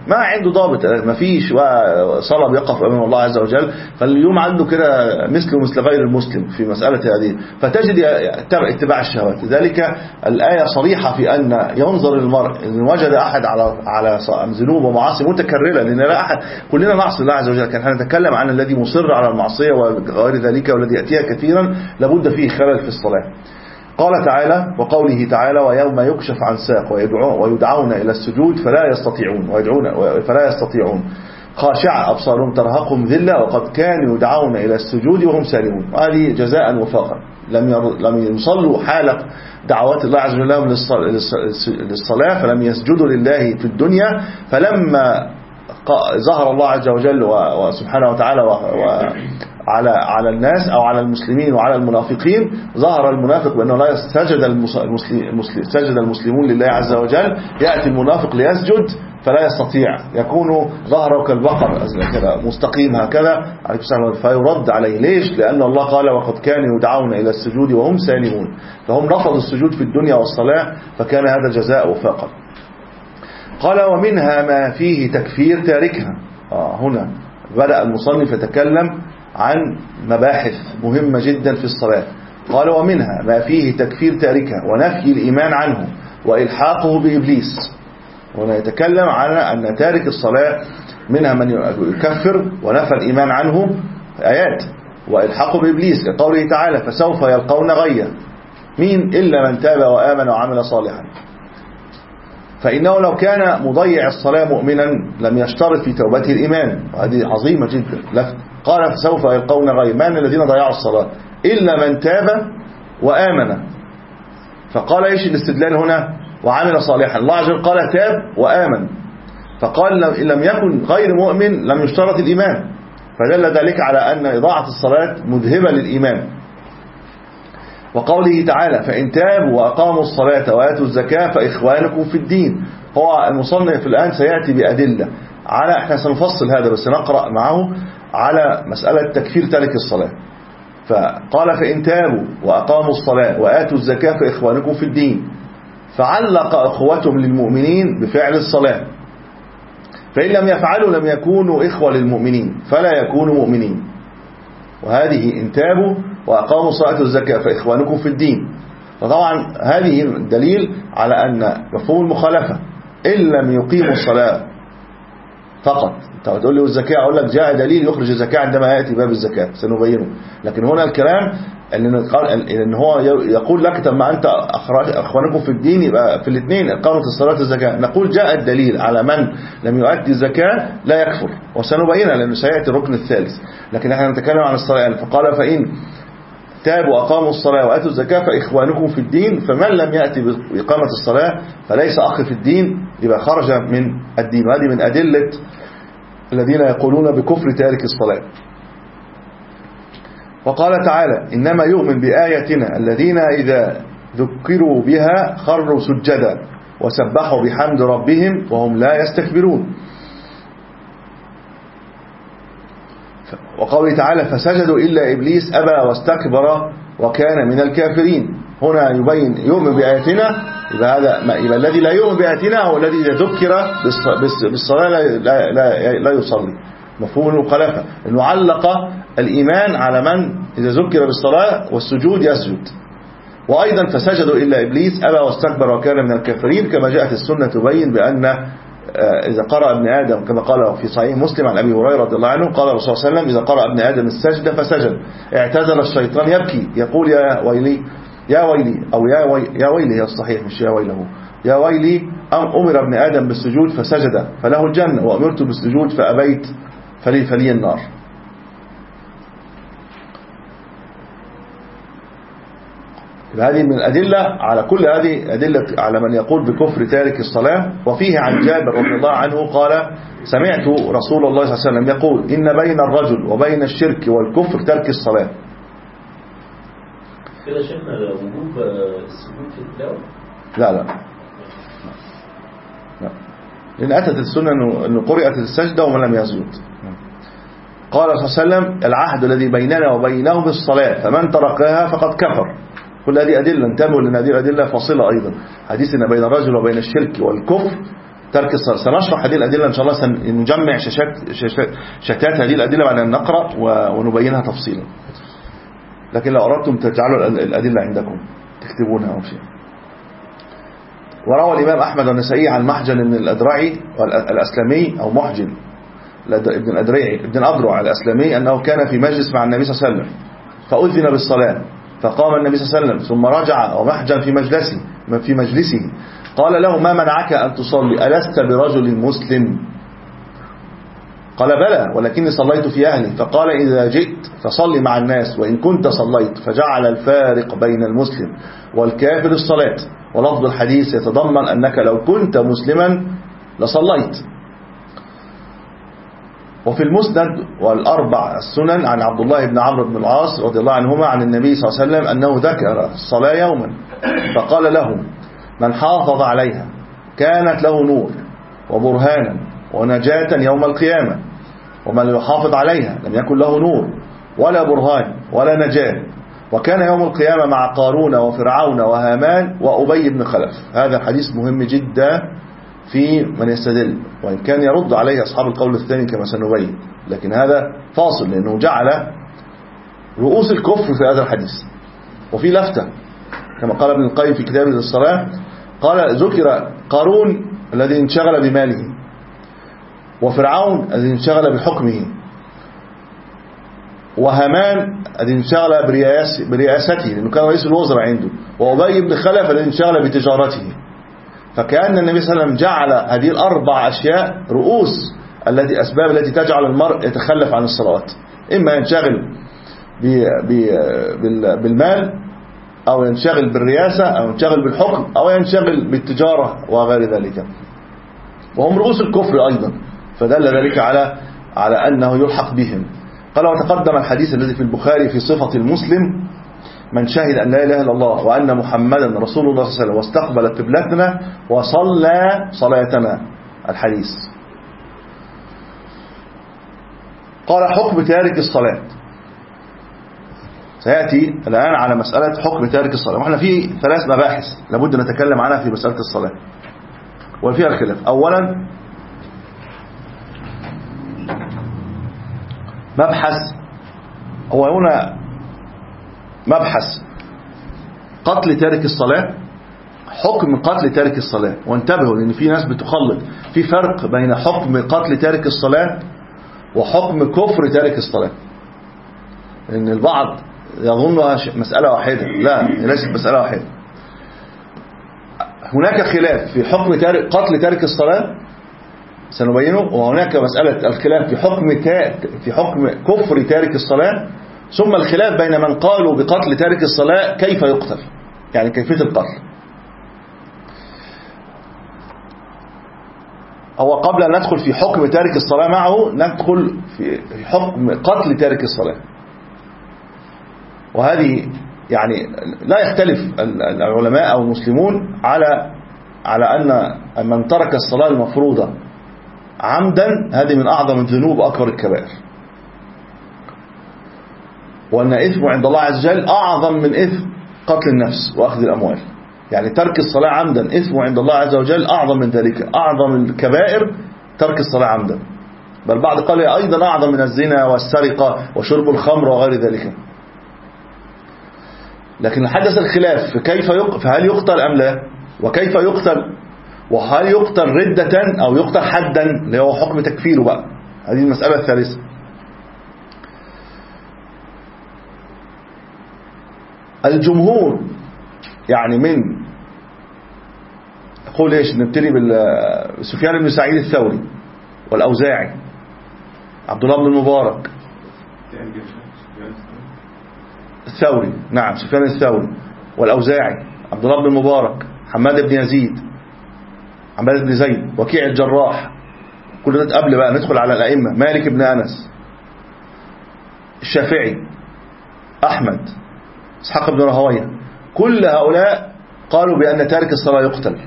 ما عنده ضابط، ما فيش صلاة بيقف أمام الله عز وجل، فاليوم عنده كده مثله مثل غير المسلم في مسألة هذه، فتجد اتباع الشهوات. لذلك الآية صريحة في أن ينظر المرء إن وجد أحد على على ذنوب ومعاصي متكررة، لأن لا أحد، كلنا نعصي الله عز وجل، كان نتكلم عن الذي مصر على المعصية وغير ذلك والذي يأتيها كثيرا، لابد فيه خلل في الصلاة. قال تعالى وقوله تعالى ويوم يكشف عن ساق ويدعون إلى السجود فلا يستطيعون ويدعون فلا يستطيعون خاشعة أبصارهم ترهقهم ذلة وقد كانوا يدعون إلى السجود وهم سالمون. هذه جزاء وفاقا، لم لم يصلوا حالة دعوات الله عز وجل للصلاة، فلم يسجدوا لله في الدنيا، فلما ظهر الله عز وجل وسبحانه وتعالى على على الناس أو على المسلمين وعلى المنافقين، ظهر المنافق بأنه لا سجد المسلم سجد المسلمون لله عز وجل، يأتي المنافق ليسجد فلا يستطيع، يكون ظهره كالبقر كذا مستقيم هكذا، فيرد عليه. ليش؟ لأن الله قال وقد كانوا يدعون إلى السجود وهم سالمون، فهم رفضوا السجود في الدنيا والصلاة، فكان هذا جزاء وفاقا. قال ومنها ما فيه تكفير تاركها. آه هنا بدأ المصنف يتكلم عن مباحث مهمة جدا في الصلاة. قال ومنها ما فيه تكفير تاركها ونفي الإيمان عنه وإلحاقه بإبليس. هنا يتكلم عن أن تارك الصلاة منها من يكفر ونفى الإيمان عنه آيات، وإلحاقه بإبليس كقوله تعالى فسوف يلقون غيا. مين؟ إلا من تاب وآمن وعمل صالحا. فإنه لو كان مضيع الصلاة مؤمنا لم يشترط في توبته الإيمان، وهذه عظيمة جدا. قال فسوف يلقون غيا، من الذين ضيعوا الصلاة؟ إلا من تاب وآمن. فقال إيش الاستدلال هنا؟ وعمل صالحا. الله عز وجل قال تاب وآمن، فقال إن لم يكن غير مؤمن لم يشترط الإيمان، فدل ذلك على أن إضاعة الصلاة مذهبة للإيمان. وقوله تعالى فإن تابوا وأقاموا الصلاة وآتوا الزكاة فإخوانكم في الدين. هو المصنف الآن سيأتي بأدلة على، احنا سنفصل هذا بس نقرأ معه على مسألة تكفير تارك الصلاة. فقال فإن تابوا وأقاموا الصلاة وآتوا الزكاة فإخوانكم في الدين، فعلق أخوتهم للمؤمنين بفعل الصلاة، فإن لم يفعلوا لم يكونوا إخوة للمؤمنين فلا يكونوا مؤمنين. وهذه إن تابوا وأقاموا الصلاة والزكاة فإخوانكم في الدين. فطبعا هذه دليل على أن مفهوم المخالفة إن لم يقيموا الصلاة فقط. انت هتقول لي والزكاة، أقول لك جاء دليل يخرج الزكاة عندما يأتي باب الزكاة سنبينه، لكن هنا الكلام ان هو يقول لك طب ما انت اخوانكم في الدين يبقى في الاثنين اقامه الصلاه والزكاه. نقول جاء الدليل على من لم يؤدي الزكاه لا يكفر، وسنبينها لانه سياتي الركن الثالث، لكن احنا نتكلم عن الصلاه. فقال فإن تابوا وأقاموا الصلاة وآتوا الزكاة فإخوانكم في الدين، فمن لم يأتي بإقامة الصلاة فليس أخ في الدين، يبقى خرج من الدين. وهذه من أدلة الذين يقولون بكفر تارك الصلاة. وقال تعالى إنما يؤمن بآياتنا الذين إذا ذكروا بها خروا سجدا وسبحوا بحمد ربهم وهم لا يستكبرون. وقوله تعالى فسجدوا إلا إبليس أبى واستكبر وكان من الكافرين. هنا يبين يؤمن بآياتنا، يبقى هذا يبقى الذي لا يؤمن بآياتنا هو الذي إذا ذكر بالصلاة لا, لا, لا, لا يصلي. مفهوم المخالفة أنه علق الإيمان على من إذا ذكر بالصلاة والسجود يسجد. وأيضا فسجدوا إلا إبليس أبى واستكبر وكان من الكافرين، كما جاءت السنة تبين بأن إذا قرأ ابن آدم كما قال في صحيح مسلم عن أبي هريرة رضي الله عنه قال الرسول صلى الله عليه وسلم إذا قرأ ابن آدم السجد فسجد اعتزل الشيطان يبكي يقول يا ويلي يا ويلي أو يا, وي يا ويلي هي الصحيح مش يا ويله، يا ويلي أم أمر ابن آدم بالسجود فسجد فله الجنة وأمرت بالسجود فأبيت فلي فلي النار. هذه من الأدلة على كل هذه أدلة على من يقول بكفر تارك الصلاة. وفيه عن جابر رضي الله عنه قال سمعت رسول الله صلى الله عليه وسلم يقول إن بين الرجل وبين الشرك والكفر ترك الصلاة. كده شفنا وجوب السجود في التلاوة؟ لا لا لا، لأن أتت السنة أنه قرأت السجدة ومن لم يسجد. قال صلى الله عليه وسلم العهد الذي بيننا وبينهم الصلاة فمن تركها فقد كفر. كل هذه أدلة انتبهوا لأن هذه الأدلة فاصلة أيضا. حديثنا بين الرجل وبين الشرك والكفر ترك الصلاة. سنشرح هذه الأدلة إن شاء الله، سنجمع شاشات شتات هذه الأدلة بعد أن نقرأ ونبينها تفصيلا. لكن لو أردتم تجعلوا الأدلة عندكم تكتبونها أو شيء. وروى الإمام أحمد والنسائي عن محجن بن الأدرعي الأسلمي أو محجن ابن الأدرعي ابن الأدرع الأسلمي أنه كان في مجلس مع النبي صلى الله عليه وسلم فأذن بالصلاة، فقام النبي صلى الله عليه وسلم ثم رجع ومحجن في مجلسه في مجلسه قال له: ما منعك أن تصلي؟ ألست برجل مسلم؟ قال: بلى، ولكني صليت في أهلي. فقال: إذا جئت فصلي مع الناس، وإن كنت صليت. فجعل الفارق بين المسلم والكافر الصلاة. ولفظ الحديث يتضمن أنك لو كنت مسلما لصليت. وفي المسند والأربع السنن عن عبد الله بن عمرو بن العاص رضي الله عنهما عن النبي صلى الله عليه وسلم أنه ذكر الصلاة يوما فقال لهم: من حافظ عليها كانت له نور وبرهانا ونجاة يوم القيامة، ومن يحافظ عليها لم يكن له نور ولا برهان ولا نجاة، وكان يوم القيامة مع قارون وفرعون وهامان وأبي بن خلف. هذا الحديث مهم جدا في من يستدل، وإن كان يرد عليه أصحاب القول الثاني كما سنبين، لكن هذا فاصل لأنه جعل رؤوس الكفر في هذا الحديث. وفي لفتة كما قال ابن القيم في كتابه الصلاة، قال: ذكر قارون الذي انشغل بماله، وفرعون الذي انشغل بحكمه، وهامان الذي انشغل برئاسته لأنه كان رئيس الوزراء عنده، وأبي بن خلف الذي انشغل بتجارته. فكأن النبي صلى الله عليه وسلم جعل هذه الأربع أشياء رؤوس التي أسباب التي تجعل المرء يتخلف عن الصلوات، إما ينشغل بالمال، أو ينشغل بالرئاسة، أو ينشغل بالحكم، أو ينشغل بالتجارة وغير ذلك، وهم رؤوس الكفر أيضا. فدل ذلك على على أنه يلحق بهم. قال: وتقدم الحديث الذي في البخاري في صفة المسلم: من شهد أن لا إله إلا الله وأن محمدا رسول الله صلى الله عليه وسلم واستقبل قبلتنا وصلى صلاتنا. الحديث. قال: حكم تارك الصلاة. سيأتي الآن على مسألة حكم تارك الصلاة، وإحنا في ثلاث مباحث لابد نتكلم عنها في مسألة الصلاة وفيها الخلاف. أولا مبحث، هو هنا مبحث قتل تارك الصلاة، حكم قتل تارك الصلاة. وانتبهوا لأن في ناس بتخلط، في فرق بين حكم قتل تارك الصلاة وحكم كفر تارك الصلاة، لأن البعض يظنها مسألة واحدة. لا، ليست مسألة واحدة. هناك خلاف في حكم تارك قتل تارك الصلاة سنبينه، وهناك مسألة الخلاف في حكم في حكم كفر تارك الصلاة، ثم الخلاف بين من قالوا بقتل تارك الصلاة كيف يقتل، يعني كيفية القتل. هو قبل أن ندخل في حكم تارك الصلاة معه ندخل في حكم قتل تارك الصلاة. وهذه يعني لا يختلف العلماء أو المسلمون على على أن من ترك الصلاة المفروضة عمدا هذه من أعظم الذنوب وأكبر الكبائر، وأن إثم عند الله عز وجل أعظم من إثم قتل النفس وأخذ الأموال. يعني ترك الصلاة عمدا إثم عند الله عز وجل أعظم من ذلك، أعظم الكبائر ترك الصلاة عمدا، بل بعض قال أيضا أعظم من الزنا والسرقة وشرب الخمر وغير ذلك. لكن حدث الخلاف في كيف يقتل، فهل يقتل أم لا، وكيف يقتل، وهل يقتل ردة أو يقتل حدا اللي هو حكم تكفيره بقى. هذه المسألة الثالثة. الجمهور يعني من يقول ايش، نبتدي بسفيان بن سعيد الثوري والأوزاعي، عبد الله بن المبارك الثوري، نعم سفيان الثوري والأوزاعي، عبد الله بن المبارك، حماد بن يزيد، حماد بن زيد، وكيع الجراح، كل ده قبل بقى ندخل على الأئمة، مالك بن أنس، الشافعي، أحمد، إسحاق بن راهويه، كل هؤلاء قالوا بأن تارك الصلاة يقتل،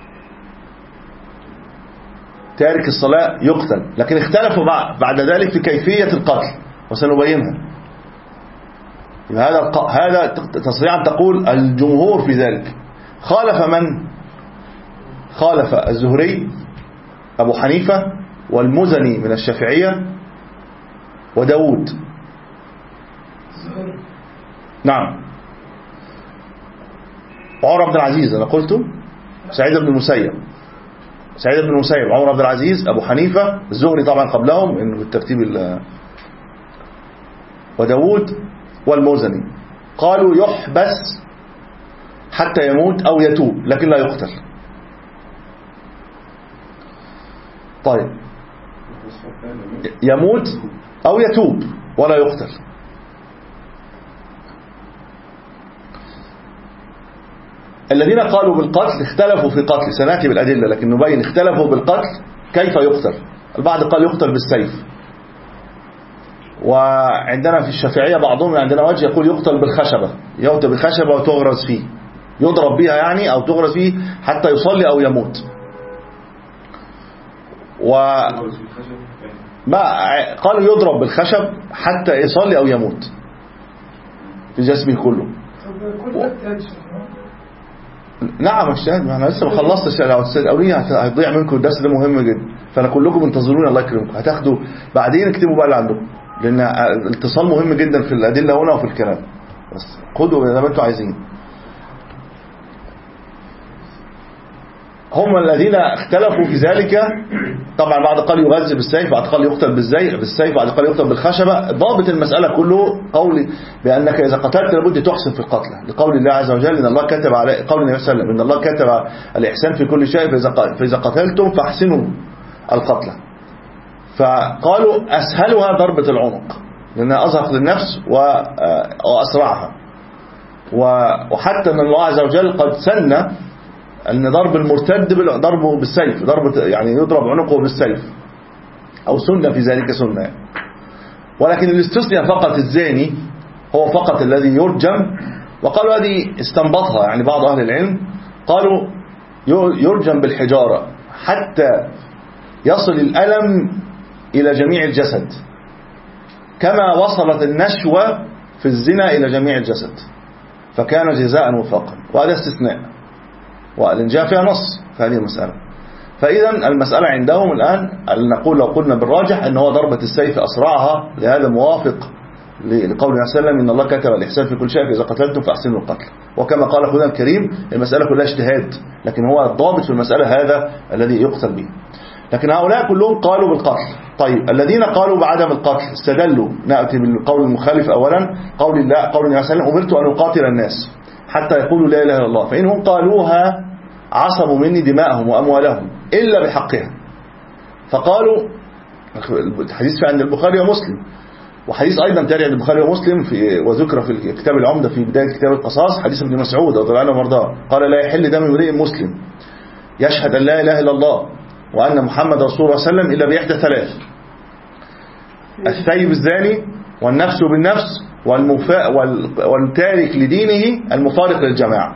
تارك الصلاة يقتل، لكن اختلفوا بعد ذلك في كيفية القتل وسنبينها. هذا هذا تصريحا تقول الجمهور في ذلك. خالف من؟ خالف الزهري أبو حنيفة والمزني من الشافعية وداود. نعم. وعمر عبد العزيز أنا قلته، سعيد بن المسيب سعيد بن المسيب عمر عبد العزيز أبو حنيفة، الزهري طبعا قبلهم إنه بالترتيب، وداود والمزني. قالوا يحبس حتى يموت أو يتوب لكن لا يقتل. طيب يموت أو يتوب ولا يقتل. الذين قالوا بالقتل اختلفوا في قتل، سنأتي بالأدلة لكن نبين اختلفوا بالقتل كيف يقتل. البعض قال يقتل بالسيف، وعندنا في الشافعية بعضهم عندنا وجه يقول يقتل بالخشبة، يؤتى بخشبة وتغرز فيه، يضرب بها يعني أو تغرز فيه حتى يصلي أو يموت. و ما قالوا يضرب بالخشب حتى يصلي أو يموت في جسمه كله. و... نعم اجتهاد، ما انا لسه ما خلصتش. لو تسالوني هيضيع منكم الدرس ده مهم جدا، فانا كلكم انتظروني الله يكرمكم، هتاخدوا بعدين اكتبوا بقى اللي عندكم، لان الاتصال مهم جدا في الادله هنا وفي الكلام. بس خدوا زي ما انتم عايزين. هم الذين اختلفوا في ذلك، طبعا بعض قال يغذي بالسيف، بعض قال يقتل بالسيف، بعض قال يقتل بالخشبة. ضابط المسألة كله قول بأنك إذا قتلت لابد تحسن في القتل، لقول الله عز وجل إن الله كتب على قول النبي صلى الله عليه وسلم إن الله كتب الإحسان في كل شيء فإذا قتلتم فاحسنوا القتل. فقالوا أسهلها ضربة العنق لأنها أزهق للنفس وأسرعها، وحتى أن الله عز وجل قد سن أن ضرب المرتد ضربه بالسيف، ضرب يعني يضرب عنقه بالسيف، أو سنة في ذلك سنة يعني. ولكن الاستثناء فقط الزاني هو فقط الذي يرجم، وقالوا هذه استنبطها يعني بعض أهل العلم، قالوا يرجم بالحجارة حتى يصل الألم إلى جميع الجسد كما وصلت النشوة في الزنا إلى جميع الجسد، فكان جزاء وفاقا. وهذا استثناء، وإن جاء فيها نص في هذه المسألة. فإذا المسألة عندهم الآن نقول لو قلنا بالراجح أن هو ضربة السيف أسرعها، لهذا موافق لقول النبي صلى الله عليه وسلم إن الله كتب الإحسان في كل شيء فإذا قتلتم فأحسنوا القتل. وكما قال أخونا الكريم المسألة كلها اجتهاد، لكن هو الضابط في المسألة هذا الذي يقتل به. لكن هؤلاء كلهم قالوا بالقتل. طيب الذين قالوا بعدم القتل استدلوا، نأتي بالقول المخالف أولا، قول الله قول النبي صلى الله عليه وسلم أمرت أن أقاتل الناس حتى يقولوا لا إله إلا الله فإنهم قالوها عصموا مني دماءهم وأموالهم إلا بحقها. فقالوا الحديث في عند البخاري ومسلم، وحديث أيضا تاري عند البخاري ومسلم في وذكر في كتاب العمدة في بداية كتاب القصاص، حديث ابن مسعود رضي الله عنه وارضاه قال لا يحل دم امرئ مسلم يشهد أن لا إله إلا الله وأن محمد رسول الله صلى الله عليه وسلم إلا بإحدى ثلاث: الثيب الزاني، والنفس بالنفس، والمفا... والتارك لدينه المفارق للجماعة.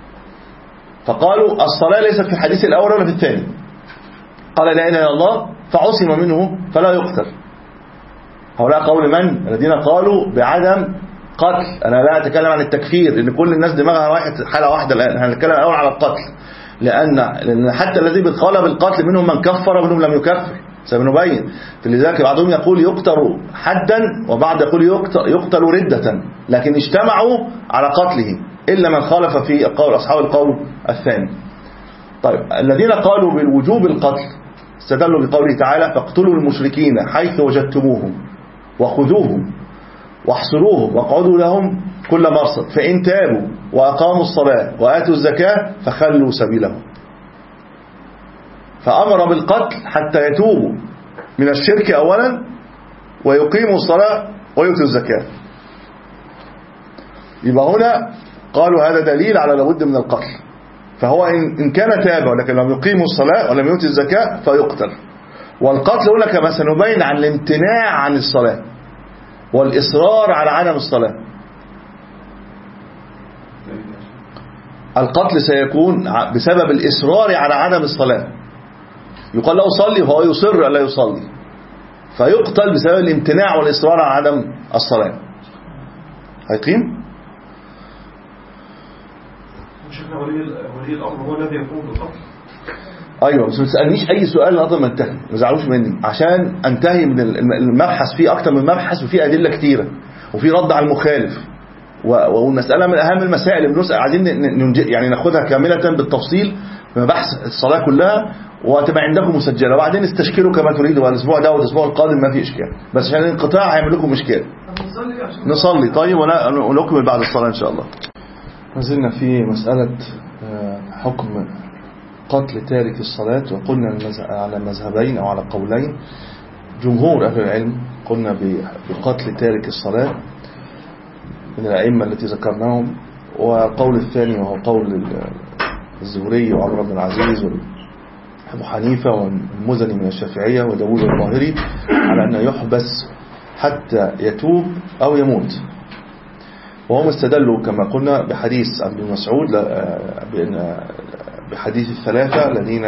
فقالوا الصلاة ليست في الحديث الأول ولا في الثاني، قال لا إله إلا الله فعصم منه فلا يقتل. هؤلاء قول من؟ الذين قالوا بعدم قتل. أنا لا أتكلم عن التكفير لأن كل الناس دماغها رايحة حالة واحدة الآن، هنتكلم الأول على القتل، لأن لأن حتى الذي قال بالقتل منهم من كفر ومنهم لم يكفر، سنبين. فلذلك بعضهم يقول يقتل حدا وبعض يقول يقتل, يقتل ردة، لكن اجتمعوا على قتله إلا من خالف في قول أصحاب القول الثاني. طيب الذين قالوا بالوجوب القتل استدلوا بقوله تعالى فاقتلوا المشركين حيث وجدتموهم وخذوهم واحصروهم واقعدوا لهم كل مرصد فإن تابوا وأقاموا الصلاة وآتوا الزكاة فخلوا سبيلهم. فأمر بالقتل حتى يتوبوا من الشرك أولا ويقيموا الصلاة ويؤتوا الزكاة. يبقى هنا قالوا هذا دليل على لابد من القتل. فهو إن كان تابع ولكن لم يقيموا الصلاة ولم يؤتوا الزكاة فيقتل. والقتل هنا كما سنبين عن الامتناع عن الصلاة والإصرار على عدم الصلاة. القتل سيكون بسبب الإصرار على عدم الصلاة، يقال له صلي وهو يصر ألا يصلي، فيقتل بسبب الامتناع والإصرار على عدم الصلاة. هيقيم؟ شيخنا ولي ولي الأمر هو الذي يقوم بالقتل؟ ايوه بس ما تسالنيش اي سؤال لغايه ما انتهي، ما تزعلوش مني، عشان انتهي من المبحث. فيه اكتر من مبحث وفيه ادله كتيره وفي رد على المخالف، والمساله من اهم المسائل اللي بنسال عايزين يعني ناخدها كامله بالتفصيل في مباحث الصلاه كلها، وتبقى عندكم مسجله، وبعدين استشكلوا كما تريدوا الاسبوع ده والاسبوع القادم ما في اشكال، بس عشان الانقطاع هيعمل لكم اشكال. نصلي طيب ونكمل بعد الصلاه ان شاء الله. ما زلنا في مساله حكم قتل تارك الصلاة، وقلنا على مذهبين أو على قولين. جمهور أهل العلم قلنا بقتل تارك الصلاة من الأئمة التي ذكرناهم، وقول الثاني وهو قول الزهري وعمر بن العزيز وأبو حنيفة والمزني من الشافعية وداود الظاهري على أنه يحبس حتى يتوب أو يموت. وهم استدلوا كما قلنا بحديث عبد بن مسعود بأن بحديث الثلاثة الذين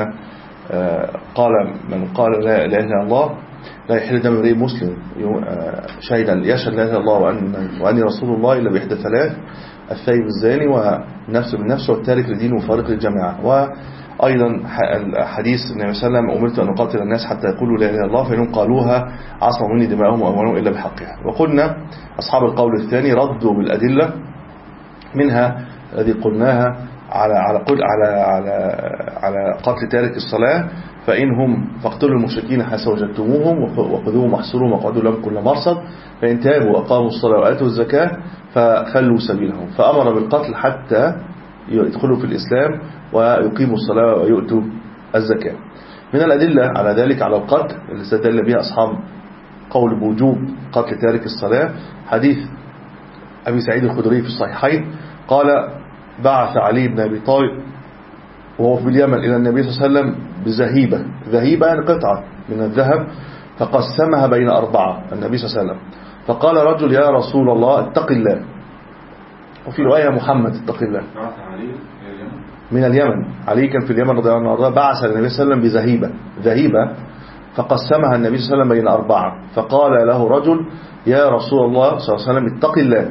قال من قال لا إله إلا الله لا يحل دم امرئ مسلم شهد يشهد لا إله إلا الله وأن وأني رسول الله إلا بإحدى ثلاث: الثيب الزاني والنفس بالنفس والتارك لدين وفارق للجماعة. وأيضا حديث النبي صلى الله عليه وسلم: أمرت أن أقاتل الناس حتى يقولوا لا إله إلا الله فإنهم قالوها عصموا مني دماءهم وأموالهم إلا بحقها. وقلنا أصحاب القول الثاني ردوا بالأدلة، منها الذي قلناها على على قل على على على قتل تارك الصلاة: فإنهم فاقتلوا المشركين حيث وجدتموهم وخذوهم واحصروهم واقعدوا لهم كل مرصد، فإن تابوا وأقاموا الصلاة وآتوا الزكاة فخلوا سبيلهم. فأمر بالقتل حتى يدخلوا في الإسلام ويقيموا الصلاة ويؤتوا الزكاة. من الأدلة على ذلك على القتل اللي استدل بها أصحاب قول بوجوب قتل تارك الصلاة حديث أبي سعيد الخدري في الصحيحين قال: بعث علي بن أبي طالب وهو في اليمن إلى النبي صلى الله عليه وسلم بزهيبة، ذهيبة يعني قطعة من الذهب، فقسمها بين أربعة النبي صلى الله عليه وسلم، فقال رجل: يا رسول الله اتق الله، وفي رواية محمد اتق الله. من اليمن، علي كان في اليمن رضي الله عنه، بعث النبي صلى الله عليه وسلم بذهيبة ذهيبة فقسمها النبي صلى الله عليه وسلم بين أربعة، فقال له رجل: يا رسول الله صلى الله عليه وسلم اتق الله.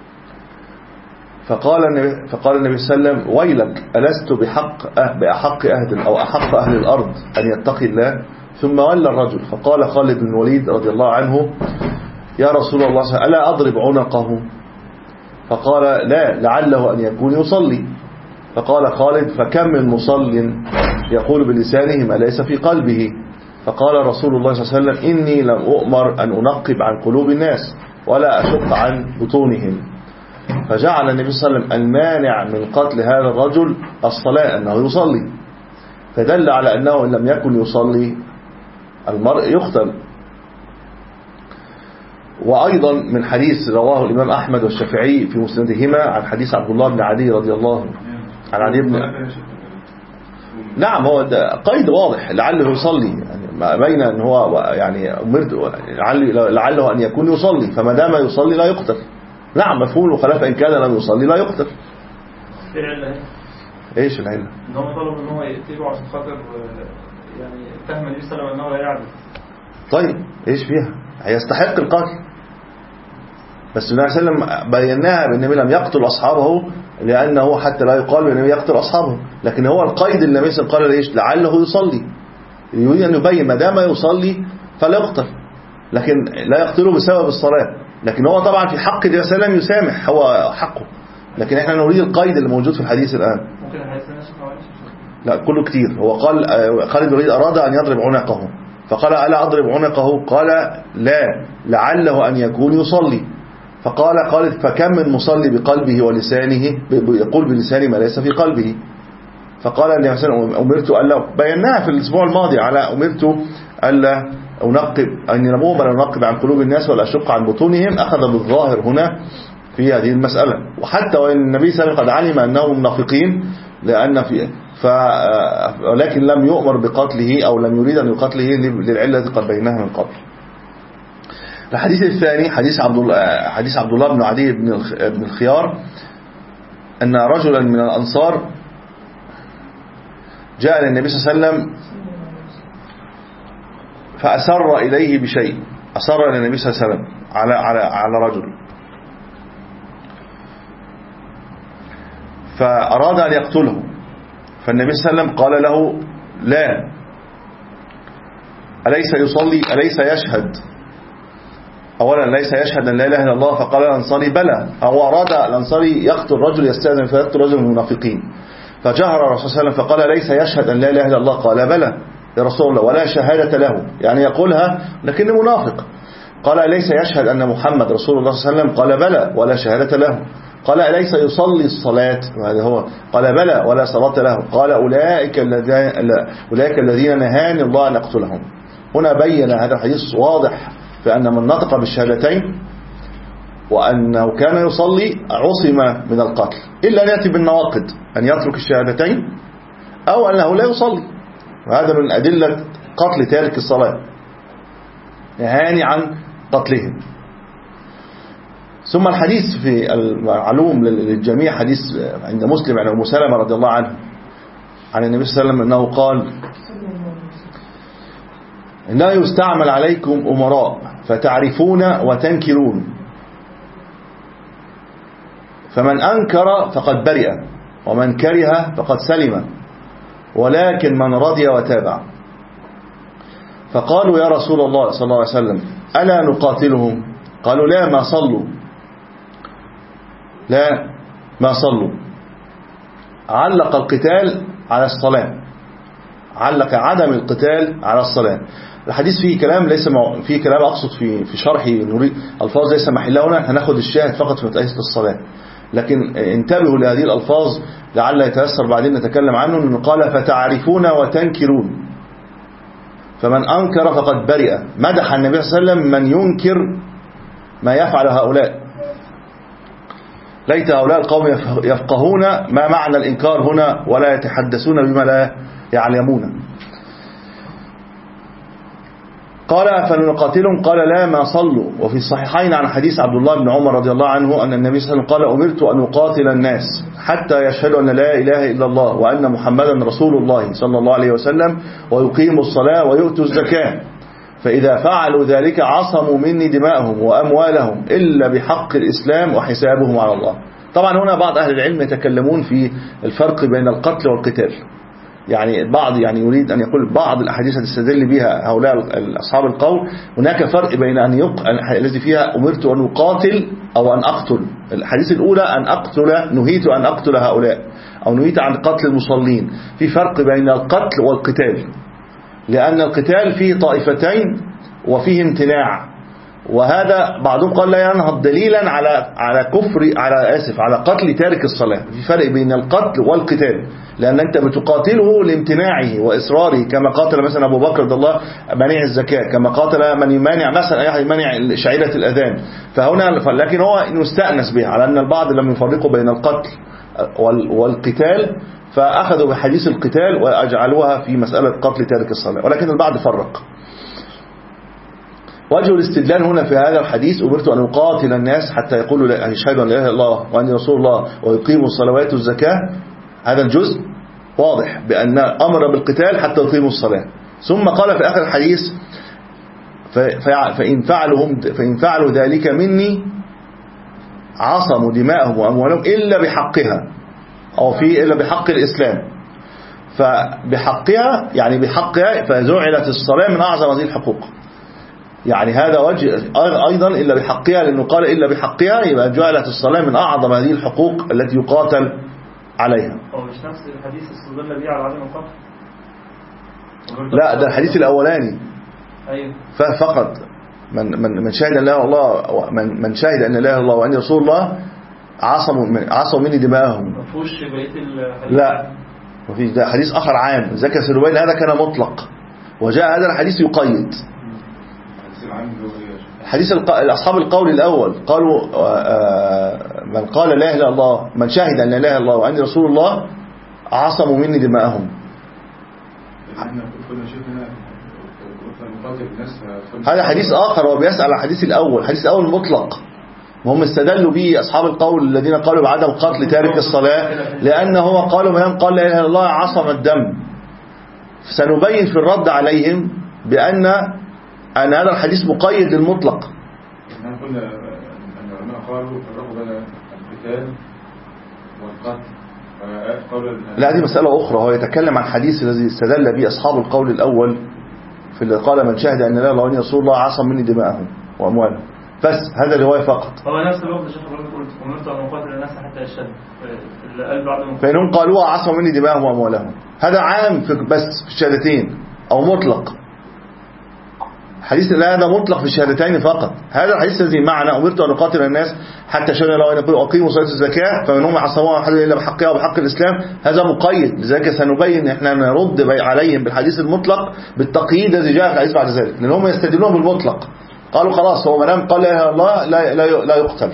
فقال النبي, فقال النبي صلى الله عليه وسلم: ويلك ألست بحق أه بأحق أهل أو أحق أهل الأرض أن يتقي الله؟ ثم ولى الرجل، فقال خالد بن الوليد رضي الله عنه: يا رسول الله ألا أضرب عنقه؟ فقال: لا، لعله أن يكون يصلي. فقال خالد: فكم من مصل يقول بلسانه ما ليس في قلبه؟ فقال رسول الله صلى الله عليه وسلم: إني لم أؤمر أن أنقب عن قلوب الناس ولا أشق عن بطونهم. فجعل النبي صلى الله عليه وسلم المانع من قتل هذا الرجل الصلاة، أنه يصلي، فدل على أنه إن لم يكن يصلي المرء يقتل. وأيضا من حديث رواه الإمام أحمد والشافعي في مسندهما عن حديث عبد الله بن عدي رضي الله عن عدي بن نعم، هو قيد واضح لعله يصلي، يعني ما بين أن هو يعني أمرت لعله أن يكون يصلي، فما دام يصلي لا يقتل. نعم مفهوم، وخلاف إن كان لم يصلي لا يقتل. ايش العلة؟ ان هم طلبوا ان هو يقتلوا عشان خاطر يعني اتهم النبي صلى الله عليه وسلم انه لا يعدل. طيب ايش فيها؟ هيستحق القتل، بس النبي صلى الله عليه وسلم بيناها بان النبي لم يقتل اصحابه لانه حتى لا يقال بان النبي يقتل اصحابه، لكن هو القيد النبي صلى الله عليه وسلم قال ايش؟ لعله يصلي، يريد ان يبين ما دام يصلي فلا يقتل، لكن لا يقتله بسبب الصلاة. لكن هو طبعا في حق النبي صلى الله عليه وسلم يسامح، هو حقه، لكن احنا نريد القيد اللي موجود في الحديث الآن. ممكن الحديث ده لا كله كتير. هو قال خالد بن الوليد أراد أن يضرب عنقه، فقال ألا أضرب عنقه؟ قال لا، لعله أن يكون يصلي. فقال خالد: فكم من مصلي بقلبه ولسانه يقول بلسانه ما ليس في قلبه؟ فقال النبي صلى الله عليه وسلم: أمرت ألا، بيناها في الأسبوع الماضي على أمرت ألا أنقب أن نموم أن ننقب عن قلوب الناس ولا أشق عن بطونهم، أخذ بالظاهر هنا في هذه المسألة. وحتى وإن النبي صلى الله عليه وسلم قد علم أنهم منافقين لأن في ف ولكن لم يؤمر بقتله أو لم يريد أن يقتله للعلة التي قد بيناها من قبل. الحديث الثاني حديث عبد الله حديث عبد الله بن عدي بن الخيار أن رجلا من الأنصار جاء للنبي صلى الله عليه وسلم فأسر إليه بشيء، أسر إلى النبي صلى الله عليه وسلم على على على رجل، فأراد أن يقتله، فالنبي صلى الله عليه وسلم قال له: لا، أليس يصلي، أليس يشهد؟ أولا ليس يشهد أن لا إله إلا الله، فقال الأنصاري بلى. أو أراد الأنصاري يقتل رجل يستأذن فيقتل رجل من المنافقين، فجهر الرسول صلى الله عليه وسلم فقال ليس يشهد أن لا إله إلا الله، قال بلى يا رسول الله ولا شهادة له، يعني يقولها لكنه منافق. قال ليس يشهد أن محمد رسول الله صلى الله عليه وسلم، قال بلى ولا شهادة له. قال أليس يصلي الصلاة، وهذا هو، قال بلى ولا صلاة له. قال أولئك الذين أولئك الذين نهاني الله أن أقتلهم. هنا بين هذا الحديث واضح في أن من نطق بالشهادتين وأنه كان يصلي عصم من القتل، إلا أن يأتي بالنواقض، أن يترك الشهادتين أو أنه لا يصلي، وهذا من أدلة قتل تارك الصلاة، نهاني عن قتلهم. ثم الحديث في المعلوم للجميع حديث عند مسلم عن أم سلمة رضي الله عنه عن النبي صلى الله عليه وسلم أنه قال إنه يستعمل عليكم أمراء فتعرفون وتنكرون، فمن أنكر فقد برئ ومن كره فقد سلم، ولكن من رضي وتابع. فقالوا يا رسول الله صلى الله عليه وسلم ألا نقاتلهم؟ قالوا لا ما صلوا، لا ما صلوا. علق القتال على الصلاة، علق عدم القتال على الصلاة. الحديث فيه كلام ليس مع... فيه كلام أقصد في في شرحي نريد ألفاظ ليس محلها هنا، هناخد الشاهد فقط في مسألة الصلاة، لكن انتبهوا لهذه الألفاظ لعل يتيسر بعدين نتكلم عنه. إنه قال فتعرفون وتنكرون، فمن أنكر فقد برئ. مدح النبي صلى الله عليه وسلم من ينكر ما يفعل هؤلاء. ليت هؤلاء القوم يفقهون ما معنى الإنكار هنا ولا يتحدثون بما لا يعلمون. قال فلنقاتلهم؟ قال لا ما صلوا. وفي الصحيحين عن حديث عبد الله بن عمر رضي الله عنه أن النبي صلى الله عليه وسلم قال أمرت أن أقاتل الناس حتى يشهدوا أن لا إله إلا الله وأن محمدا رسول الله صلى الله عليه وسلم ويقيموا الصلاة ويؤتوا الزكاة، فإذا فعلوا ذلك عصموا مني دماءهم وأموالهم إلا بحق الإسلام وحسابهم على الله. طبعا هنا بعض أهل العلم يتكلمون في الفرق بين القتل والقتال، يعني البعض يعني يريد أن يقول بعض الأحاديث تستدل بها هؤلاء أصحاب القول هناك فرق بين أن يق... الذي فيها أمرت أن أقاتل أو أن أقتل. الحديث الأولى أن أقتل، نهيت أن أقتل هؤلاء أو نهيت عن قتل المصلين. في فرق بين القتل والقتال، لأن القتال فيه طائفتين وفيه امتناع، وهذا بعضهم قال لا ينهض دليلا على على كفر على آسف على قتل تارك الصلاة. في فرق بين القتل والقتال، لأن أنت بتقاتله لامتناعه وإصراره، كما قاتل مثلا أبو بكر رضي الله منع الزكاة، كما قاتل من يمانع مثلا يمانع شعيرة الأذان. فهنا لكن هو مستأنس به على أن البعض لم يفرقوا بين القتل والقتال، فأخذوا بحديث القتال وأجعلوها في مسألة قتل تارك الصلاة، ولكن البعض فرق. وجه الاستدلال هنا في هذا الحديث أمرت أن أقاتل الناس حتى يقولوا لا يشهدوا أن لا إله إلا الله وأني رسول الله ويقيموا الصلوات والزكاة. هذا الجزء واضح بأن أمر بالقتال حتى يقيموا الصلاة. ثم قال في آخر الحديث فإن فعلوا, فإن فعلوا ذلك مني عصموا دماءهم وأموالهم إلا بحقها، أو في إلا بحق الإسلام. فبحقها يعني بحقها، فجعلت الصلاة من أعظم هذه الحقوق. يعني هذا وجه أيضا إلا بحقها، لأنه قال إلا بحقها، يبقى جعلت الصلاة من أعظم هذه الحقوق التي يقاتل عليها. هو مش نفس الحديث استدل به على عدم القتل؟ لا، ده الحديث الأولاني. أيوه. فقط من من من شهد أن لا الله من من شهد أن لا إله إلا الله وأن رسول الله عصموا من عصموا مني دماءهم. ما فيهوش بقية الحديث؟ لا، ما فيش. ده حديث آخر عام. زكاة سلوبين هذا كان مطلق، وجاء هذا الحديث يقيد. حديث أصحاب القول الأول قالوا من قال لا إله إلا الله، من شهد أن لا إله إلا الله وأني رسول الله عصموا مني دماءهم. هذا حديث آخر، وبيسأل على الحديث الأول. الحديث الأول مطلق، وهم استدلوا به أصحاب القول الذين قالوا بعدم قتل تارك الصلاة، لأنه هو قالوا من قال لا إله إلا الله عصم الدم. سنبين في الرد عليهم بأن أن هذا الحديث مقيد للمطلق. احنا قلنا أن العلماء قالوا فرقوا بين القتال والقتل لا دي مسألة أخرى. هو يتكلم عن حديث الذي استدل به أصحاب القول الأول في اللي قال من شهد أن لا إله إلا الله رسول الله عصم مني دماءهم وأموالهم، بس هذا الرواية فقط. هو نفس الوقت الشيخ ابراهيم قلت أمرت أن أقاتل الناس حتى يشهدوا في قلب بعض فإنهم قالوا عصم مني دماءهم وأموالهم، هذا عام في بس في الشهادتين أو مطلق. حديث لا هذا مطلق في الشهادتين فقط. هذا الحديث الذي معنا أمرت أن أقاتل الناس حتى شهدوا لا إله إلا الله وأقيموا الصلاة والزكاة فمنهم يعصمون أحد إلا بحقها وبحق الإسلام، هذا مقيد. لذلك سنبين إحنا نرد عليهم بالحديث المطلق بالتقييد الذي جاء في الحديث بعد ذلك، لأنهم يستدلون بالمطلق. قالوا خلاص هو ما دام قال لا إله إلا الله لا لا لا يقتل.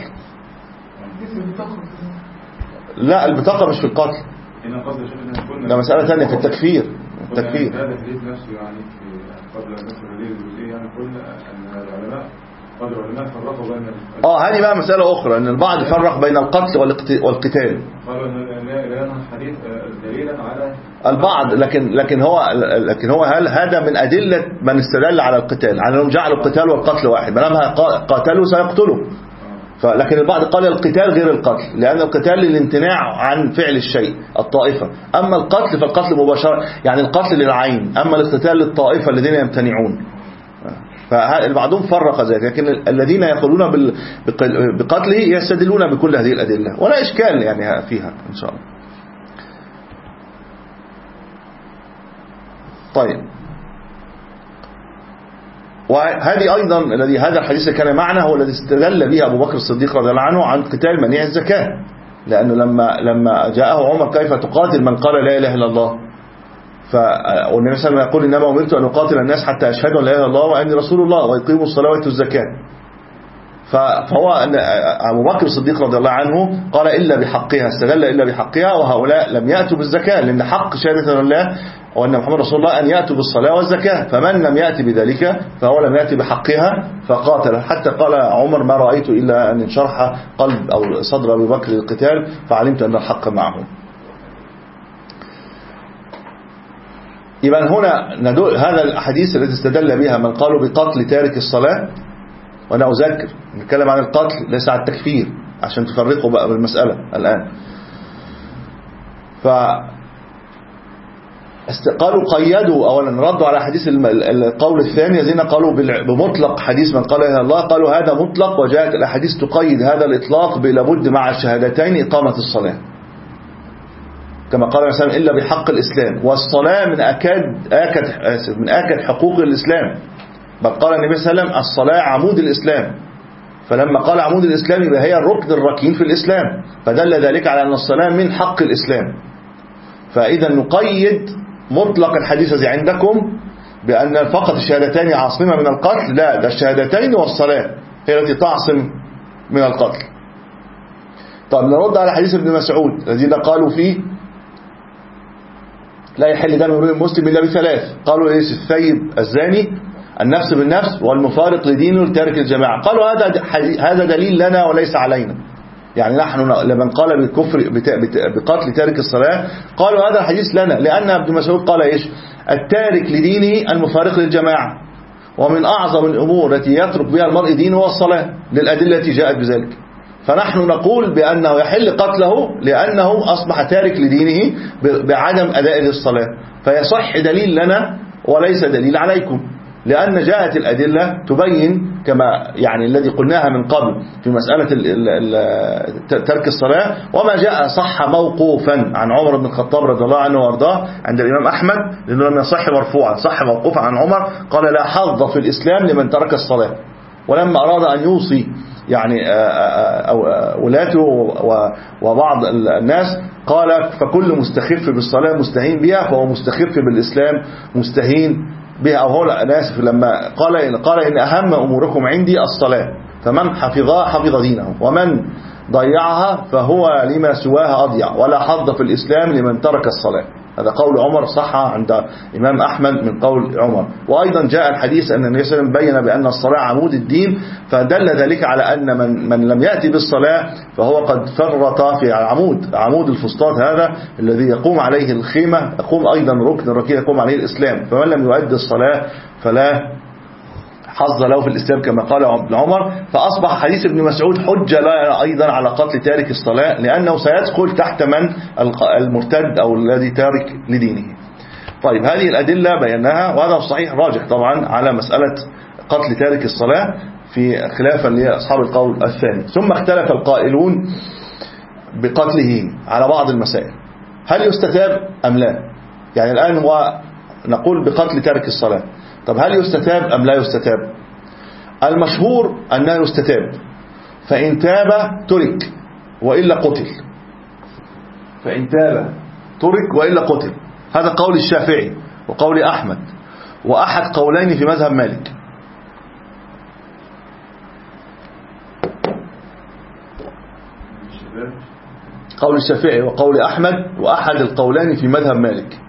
لا البطاقة مش في القتل، ده مسألة ثانية في التكفير. التكفير هذا الحديث نفسه يعني قبل نشر الليل الجزئية يعني قلنا أن العلماء قد العلماء فرقوا بين اه هذه بقى مسألة أخرى، أن البعض فرق بين القتل والقتال. قالوا أن لأن الحديث دليلا على البعض، لكن لكن هو لكن هو هل هذا من أدلة من استدل على القتال، على أنهم جعلوا القتال والقتل واحد، ما لما قاتلوا سيقتلوا. فلكن البعض قال القتال غير القتل، لأن القتال للامتناع عن فعل الشيء الطائفة، أما القتل فالقتل مباشرة يعني القتل للعين، أما الاقتتال للطائفة الذين يمتنعون. فبعضهم فرق ذلك، لكن الذين يقولون بقتله يستدلون بكل هذه الأدلة ولا إشكال يعني فيها إن شاء الله. طيب وهذه أيضا الذي هذا الحديث كان معنا هو الذي استدل به أبو بكر الصديق رضي الله عنه عن قتال منيع الزكاة، لأنه لما لما جاءه عمر كيف تقاتل من قال لا إله إلا الله، فالنبي صلى الله عليه وسلم يقول إنما أمرت أن أقاتل الناس حتى أشهدوا أن لا إله إلا الله وأني رسول الله ويقيموا الصلاة ويؤتوا الزكاة. فهو أبو بكر الصديق رضي الله عنه قال إلا بحقها، استدل إلا بحقها، وهؤلاء لم يأتوا بالزكاة، لأن حق شهادة الله وأن محمد رسول الله أن يأتوا بالصلاة والزكاة، فمن لم يأتي بذلك فهو لم يأتي بحقها فقاتل. حتى قال عمر ما رأيت إلا أن انشرح قلب أو صدر أبي بكر للقتال فعلمت أن الحق معه. يبقى هنا ندل هذا الحديث الذي استدل بها من قالوا بقتل تارك الصلاة، وأنا أذكر نتكلم عن القتل ليس عن التكفير عشان تفرقوا بقى بالمسألة الآن. ف قالوا قيدوا أولا ردوا على حديث القول الثاني الذين قالوا بمطلق حديث من قال إله الله، قالوا هذا مطلق وجاءت الأحاديث تقيد هذا الإطلاق بلابد مع الشهادتين إقامة الصلاة كما قال مثلا إلا بحق الإسلام، والصلاة من أكاد آكد آسف من آكد حقوق الإسلام، بل قال النبي صلى الله عليه وسلم الصلاة عمود الإسلام، فلما قال عمود الإسلام يبقى هي الركن الركين في الإسلام، فدل ذلك على أن الصلاة من حق الإسلام. فإذا نقيد مطلق الحديث الذي عندكم بأن فقط الشهادتين عاصمة من القتل، لا ده الشهادتين والصلاة هي التي تعصم من القتل. طب نرد على حديث ابن مسعود الذين قالوا فيه لا يحل دم امرئ مسلم إلا بثلاث، قالوا ايش؟ الثيب الزاني، النفس بالنفس، والمفارق لدينه لتارك الجماعة. قالوا هذا هذا دليل لنا وليس علينا، يعني نحن لمن قال بالكفر بقتل تارك الصلاة قالوا هذا الحديث لنا، لأن ابن مسعود قال ايش؟ التارك لدينه المفارق للجماعة، ومن أعظم الأمور التي يترك بها المرء دينه هو الصلاة للأدلة التي جاءت بذلك. فنحن نقول بأنه يحل قتله لأنه أصبح تارك لدينه بعدم أداء الصلاة، فيصح دليل لنا وليس دليل عليكم، لأن جاءت الأدلة تبين كما يعني الذي قلناها من قبل في مسألة ال ال ترك الصلاة، وما جاء صح موقوفا عن عمر بن الخطاب رضي الله عنه وارضاه عند الإمام أحمد، لأنه لم يصح مرفوعا، صح موقوفا عن عمر قال لا حظ في الإسلام لمن ترك الصلاة. ولما أراد أن يوصي يعني ولاته وبعض الناس قال فكل مستخف بالصلاة مستهين بها فهو مستخف بالإسلام مستهين بها، أو هو آسف لما قال قال إن أهم أموركم عندي الصلاة، فمن حفظها حفظ دينه، ومن ضيعها فهو لما سواها أضيع، ولا حظ في الإسلام لمن ترك الصلاة. هذا قول عمر صح عند إمام أحمد من قول عمر. وأيضا جاء الحديث أن النبي صلى الله عليه وسلم بين بأن الصلاة عمود الدين، فدل ذلك على أن من, من لم يأتي بالصلاة فهو قد فرط في عمود عمود الفسطاط هذا الذي يقوم عليه الخيمة، يقوم أيضا ركن الركين يقوم عليه الإسلام، فمن لم يؤدي الصلاة فلا حظ له في الإسلام كما قال ابن عمر، فأصبح حديث ابن مسعود حجة لا أيضا على قتل تارك الصلاة، لأنه سيدخل تحت من المرتد أو الذي تارك لدينه. طيب هذه الأدلة بيناها، وهذا الصحيح راجح طبعا على مسألة قتل تارك الصلاة في خلافا لأصحاب القول الثاني. ثم اختلف القائلون بقتله على بعض المسائل، هل يستتاب أم لا؟ يعني الآن هو نقول بقتل تارك الصلاة، طب هل يستتاب أم لا يستتاب؟ المشهور أنه يستتاب، فإن تاب ترك وإلا قتل، فإن تاب ترك وإلا قتل. هذا قول الشافعي وقول أحمد وأحد قولين في مذهب مالك. قول الشافعي وقول أحمد وأحد القولين في مذهب مالك.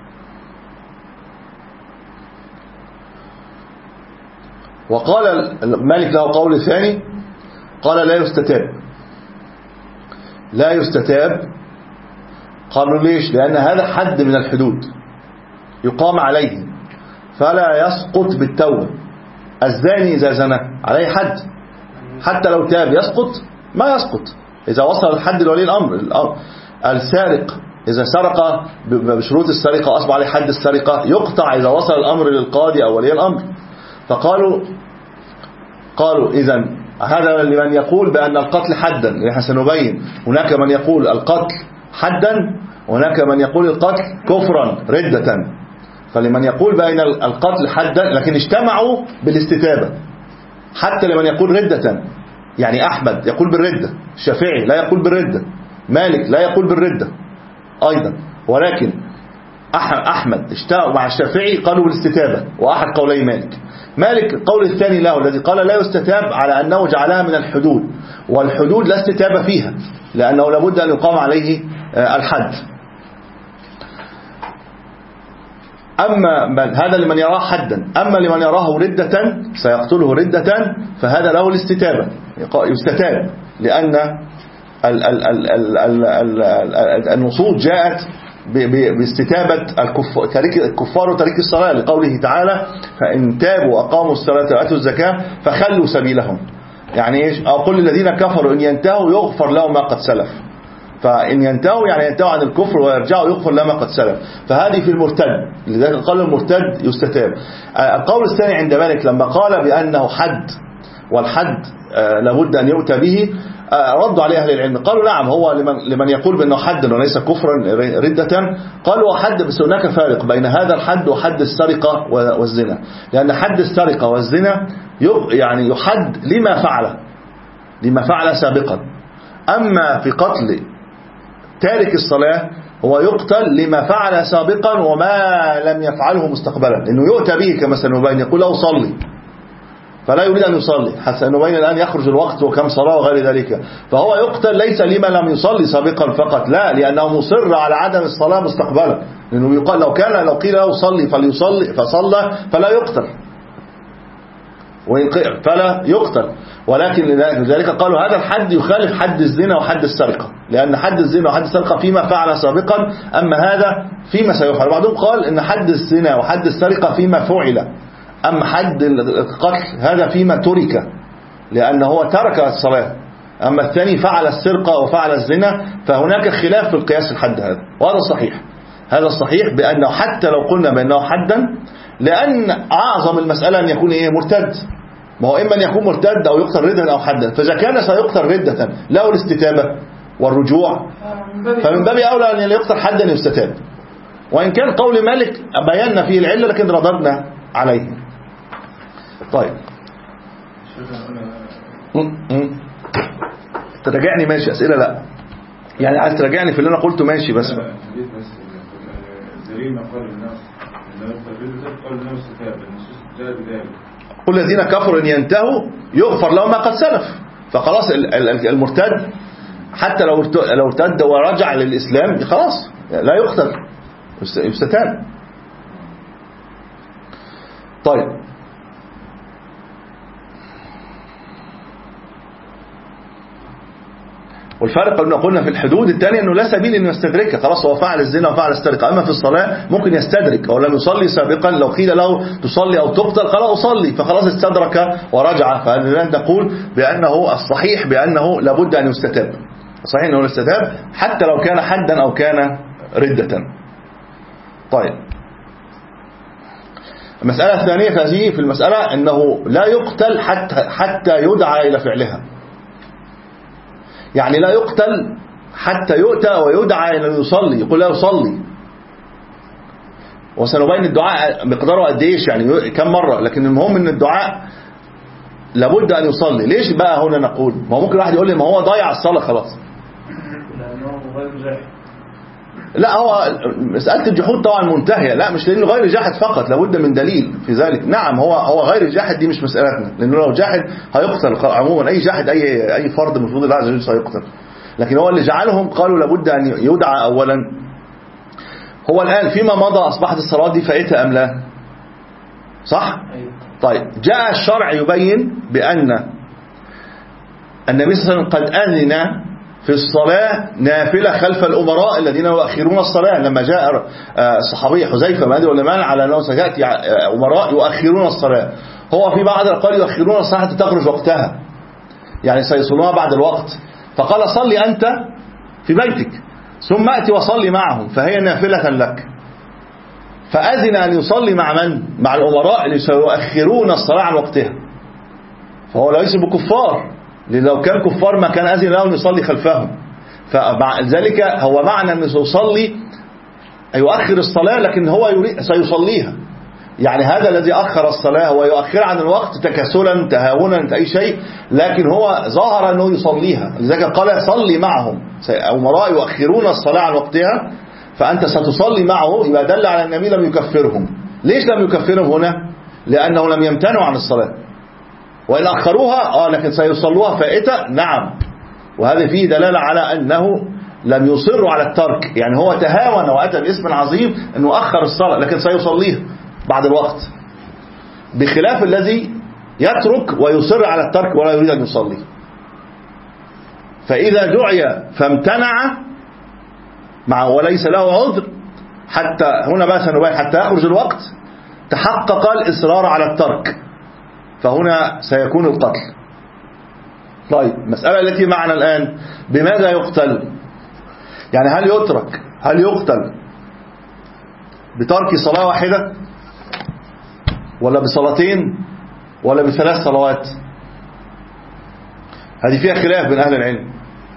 وقال مالك له قول ثاني، قال لا يستتاب، لا يستتاب. قالوا ليش؟ لأن هذا حد من الحدود يقام عليه فلا يسقط بالتوبة. الزاني إذا زنى عليه حد، حتى لو تاب يسقط؟ ما يسقط إذا وصل الحد لولي الأمر. السارق إذا سرق بشروط السرقة أصبح عليه حد السرقة، يقطع إذا وصل الأمر للقاضي أو ولي الأمر. فقالوا قالوا إذن هذا لمن يقول بأن القتل حدا، نحن سنبين هناك من يقول القتل حدا وهناك من يقول القتل كفرا ردة. فلمن يقول بأن القتل حدا، لكن اجتمعوا بالاستتابة. حتى لمن يقول ردة، يعني أحمد يقول بالردة، الشافعي لا يقول بالردة، مالك لا يقول بالردة أيضا، ولكن أحمد اشتاقوا مع الشافعي قالوا بالاستتابة، وأحد قولي مالك. مالك القول الثاني له الذي قال لا يستتاب على أنه جعلها من الحدود، والحدود لا استتاب فيها لأنه لابد أن يقام عليه الحد. أما هذا لمن يراه حدا، أما لمن يراه ردة سيقتله ردة فهذا له الاستتابة، يستتاب، لأن النصوص جاءت باستتابة الكفار وترك الصلاة، لقوله تعالى فإن تابوا وأقاموا الصلاة وآتوا الزكاة فخلوا سبيلهم. يعني إيش؟ أو قل للذين كفروا إن ينتهوا يغفر لهم ما قد سلف. فإن ينتهوا يعني ينتهوا عن الكفر ويرجعوا يغفر لهم ما قد سلف. فهذه في المرتد، لذلك قال المرتد يستتاب. القول الثاني عند مالك لما قال بأنه حد، والحد لابد أن يؤتى به، ردوا عليه أهل العلم قالوا نعم، هو لمن, لمن يقول بأنه حد وليس كفرا ردة، قالوا حد، بس هناك فارق بين هذا الحد وحد السرقة والزنا، لأن حد السرقة والزنا يعني يحد لما فعل لما فعل سابقا. أما في قتل تارك الصلاة هو يقتل لما فعل سابقا وما لم يفعله مستقبلا، لأنه يؤتى به كما سنبين، يقول له صلي فلا يريد أن يصلي، حتى نبين الآن يخرج الوقت وكم صلاة وغير ذلك، فهو يقتل ليس لما لم يصلي سابقا فقط، لا، لأنه مصر على عدم الصلاة مستقبلا، لأنه يقال لو كان لو قيل له صلي فليصلي فصلى فلا يقتل فلا يقتل. ولكن لذلك قالوا هذا الحد يخالف حد الزنا وحد السرقة، لأن حد الزنا وحد السرقة فيما فعل سابقا، أما هذا فيما سيفعل. بعضهم قال إن حد الزنا وحد السرقة فيما فعل، أما حد القتل هذا فيما ترك، لأنه هو ترك الصلاة. أما الثاني فعل السرقة وفعل الزنا، فهناك خلاف في القياس الحد هذا، وهذا الصحيح. هذا الصحيح بأنه حتى لو قلنا بأنه حدا، لأن أعظم المسألة أن يكون إيه مرتد، ما هو إما أن يكون مرتد أو يقتل ردة أو حدا، فإذا كان سيقتل ردة له الاستتابة والرجوع، فمن باب أولى أن يقتل حدا يستتاب. وإن كان قول مالك بينا فيه العلة لكن رددنا عليه. طيب تراجعني ماشي، أسئلة لا يعني عايز تراجعني في اللي أنا قلته ماشي، بس دليل ما قال الناس قال الناس استتاب النصوص جاءت بذلك، قل الذين كفروا إن ينتهوا يغفر لهم ما قد سلف. فخلاص المرتد حتى لو لو ارتد ورجع للإسلام خلاص لا يقتل، يستتاب. طيب والفرق قلنا قلنا في الحدود الثانية أنه لا سبيل أنه يستدركها، خلاص هو فعل الزنا وفعل السرقة. أما في الصلاة ممكن يستدرك، أو لم يصلي سابقا لو قيل له تصلي أو تقتل قال أصلي، فخلاص استدرك ورجع. فلن نقول بأنه الصحيح بأنه لابد أن يستتاب، صحيح أنه يستتاب حتى لو كان حدا أو كان ردة. طيب المسألة الثانية هذه في المسألة أنه لا يقتل حتى حتى يدعى إلى فعلها، يعني لا يقتل حتى يؤتى ويدعى إلى يصلي، يقول لا يصلي. وسنبين الدعاء مقداره قد ايش، يعني كم مرة، لكن المهم ان الدعاء لابد أن يصلي. ليش بقى هنا نقول؟ ما هو ممكن واحد يقول لي ما هو ضيع الصلاة خلاص. لأنه غير جاحد. لا، هو مسألة الجحود طبعا منتهية، لا مش لأنه غير جاحد فقط، لابد من دليل في ذلك. نعم هو هو غير جاحد، دي مش مسألتنا، لأنه لو جاحد هيقتل عموما، أي جاحد أي أي فرد من فروض الله عز وجل هيقتل. لكن هو اللي جعلهم قالوا لابد أن يدعى أولا. هو الآن فيما مضى أصبحت الصلاة دي فائتة أم لا؟ صح؟ طيب جاء الشرع يبين بأن النبي صلى الله عليه وسلم قد أذن في الصلاة نافلة خلف الأمراء الذين يؤخرون الصلاة. لما جاء الصحابي حذيفة ما أدري ولا مال على أنه سيأتي أمراء يؤخرون الصلاة، هو في بعض الأقوال يؤخرون الصلاة حتى تخرج وقتها، يعني سيصلونها بعد الوقت. فقال صلي أنت في بيتك ثم أتي وصلي معهم فهي نافلة لك. فأذن أن يصلي مع من؟ مع الأمراء اللي سيؤخرون الصلاة عن وقتها، فهو ليس بكفار، لأن لو كان كفار ما كان أذن له أن يصلي خلفهم. فذلك هو معنى أن سيصلي يؤخر الصلاة، لكن هو يريد سيصليها. يعني هذا الذي أخر الصلاة هو يؤخر عن الوقت تكاسلا تهاونا أي شيء، لكن هو ظاهر أنه يصليها. لذلك قال صلي معهم، أمراء يؤخرون الصلاة عن وقتها فأنت ستصلي معه. يبقى دل على النبي لم يكفرهم. ليش لم يكفرهم هنا؟ لأنه لم يمتنعوا عن الصلاة، وإن أخروها آه لكن سيصلوها فائتة. نعم، وهذا فيه دلالة على أنه لم يصروا على الترك، يعني هو تهاون وأتى باسم عظيم أنه أخر الصلاة لكن سيصليها بعد الوقت، بخلاف الذي يترك ويصر على الترك ولا يريد أن يصلي. فإذا دعي فامتنع مع وليس له عذر، حتى هنا بقى سنبين حتى يخرج الوقت تحقق الإصرار على الترك، فهنا سيكون القتل. طيب المسألة التي معنا الآن بماذا يقتل؟ يعني هل يترك هل يقتل بترك صلاة واحدة ولا بصلاتين ولا بثلاث صلوات؟ هذه فيها خلاف بين أهل العلم.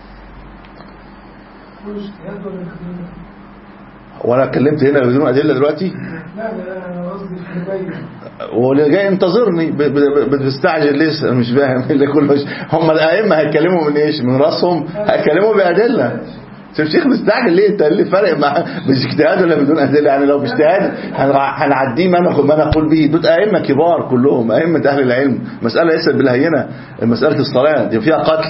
وانا اتكلمت هنا بدون أدلة دلوقتي؟ لا لا انا قصدي الحبايب واللي جاي انتظرني بتستعجل لسه مش فاهم اللي كله. هم الائمه هيتكلموا من ايش؟ من راسهم؟ هيتكلموا بادله. شوف شيخ مستعجل ليه؟ انت اللي فرق مع باجتهاد ولا بدون ادله؟ يعني لو باجتهاد هنعديه ما ناخد ما نقول به. دول ائمه كبار كلهم ائمه اهل العلم. مساله ليست بالهينه، مساله الصلاه دي فيها قتل.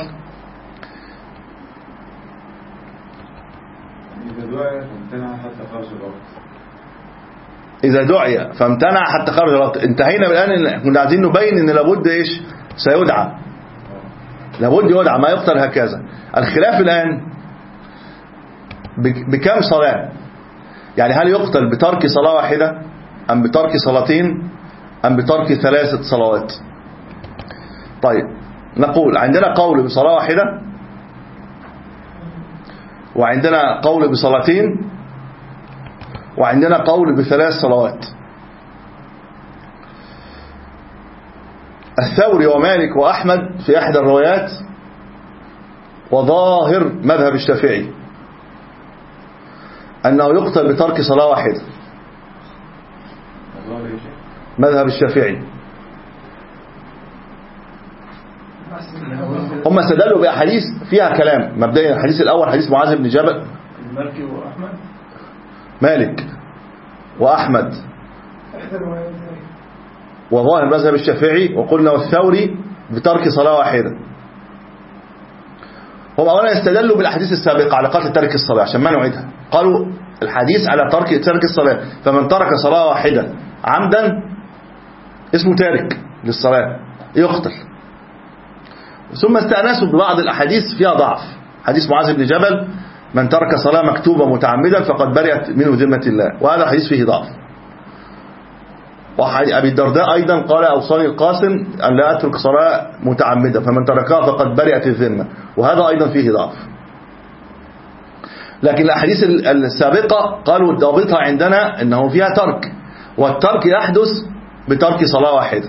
إذا دعي فامتنع حتى خرج الوقت. إذا دعي فامتنع حتى خرج الوقت. انتهينا الآن كنا عايزين نبين إن لابد إيش؟ سيدعى، لابد يدعى، ما يقتل هكذا. الخلاف الآن بكم صلاة؟ يعني هل يقتل بترك صلاة واحدة أم بترك صلاتين أم بترك ثلاثة صلوات؟ طيب نقول عندنا قول بصلاة واحدة، وعندنا قول بصلاتين، وعندنا قول بثلاث صلوات. الثوري ومالك وأحمد في أحد الروايات وظاهر مذهب الشافعي أنه يقتل بترك صلاة واحدة. مذهب الشافعي هم استدلوا بأحاديث فيها كلام. مبدئيا الحديث الأول حديث معاذ بن جبل، مالك وأحمد مالك وأحمد وظاهر مذهب الشافعي، وقلنا والثوري بترك صلاة واحدة. هم أولا استدلوا بالأحاديث السابقة على قتل ترك الصلاة عشان ما نعيدها. قالوا الحديث على ترك ترك الصلاة، فمن ترك صلاة واحدة عمدا اسمه تارك للصلاة يقتل. ثم استأنسوا ببعض الأحاديث فيها ضعف، حديث معاذ بن جبل من ترك صلاة مكتوبة متعمدا فقد برئت منه ذمة الله، وهذا حديث فيه ضعف. وأبي الدرداء أيضا قال أوصاني القاسم أن لا أترك صلاة متعمدة فمن تركها فقد برئت الذمة، وهذا أيضا فيه ضعف. لكن الأحاديث السابقة قالوا ضابطها عندنا أنه فيها ترك، والترك يحدث بترك صلاة واحدة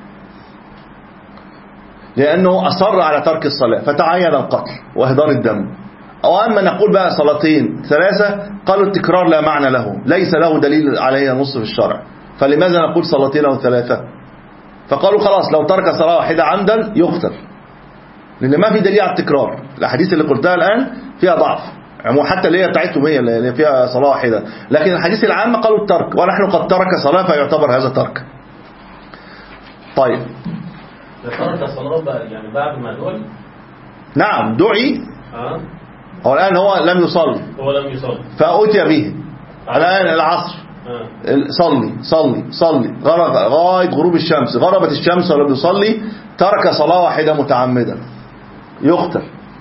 لأنه أصر على ترك الصلاة فتعين القتل وإهدار الدم. أو أما نقول بقى صلاتين ثلاثة، قالوا التكرار لا معنى له، ليس له دليل عليه نص في الشرع، فلماذا نقول صلاتين أو ثلاثة؟ فقالوا خلاص لو ترك صلاة واحدة عمدا يقتل، لأن ما في دليل على التكرار. الأحاديث اللي قلتها الآن فيها ضعف، حتى اللي هي بتاعتهم هي اللي فيها صلاة واحدة، لكن الحديث العام قالوا الترك، ونحن قد ترك صلاة فيعتبر هذا ترك. طيب ترك صلاة بقى يعني بعد ما دعي؟ نعم دعي. اه هو الآن هو لم يصلي، هو لم يصلي فأتي به الآن العصر، آه. صلي صلي صلي غرب غاية غروب الشمس، غربت الشمس ولم يصلي، ترك صلاة واحدة متعمدا يقتل.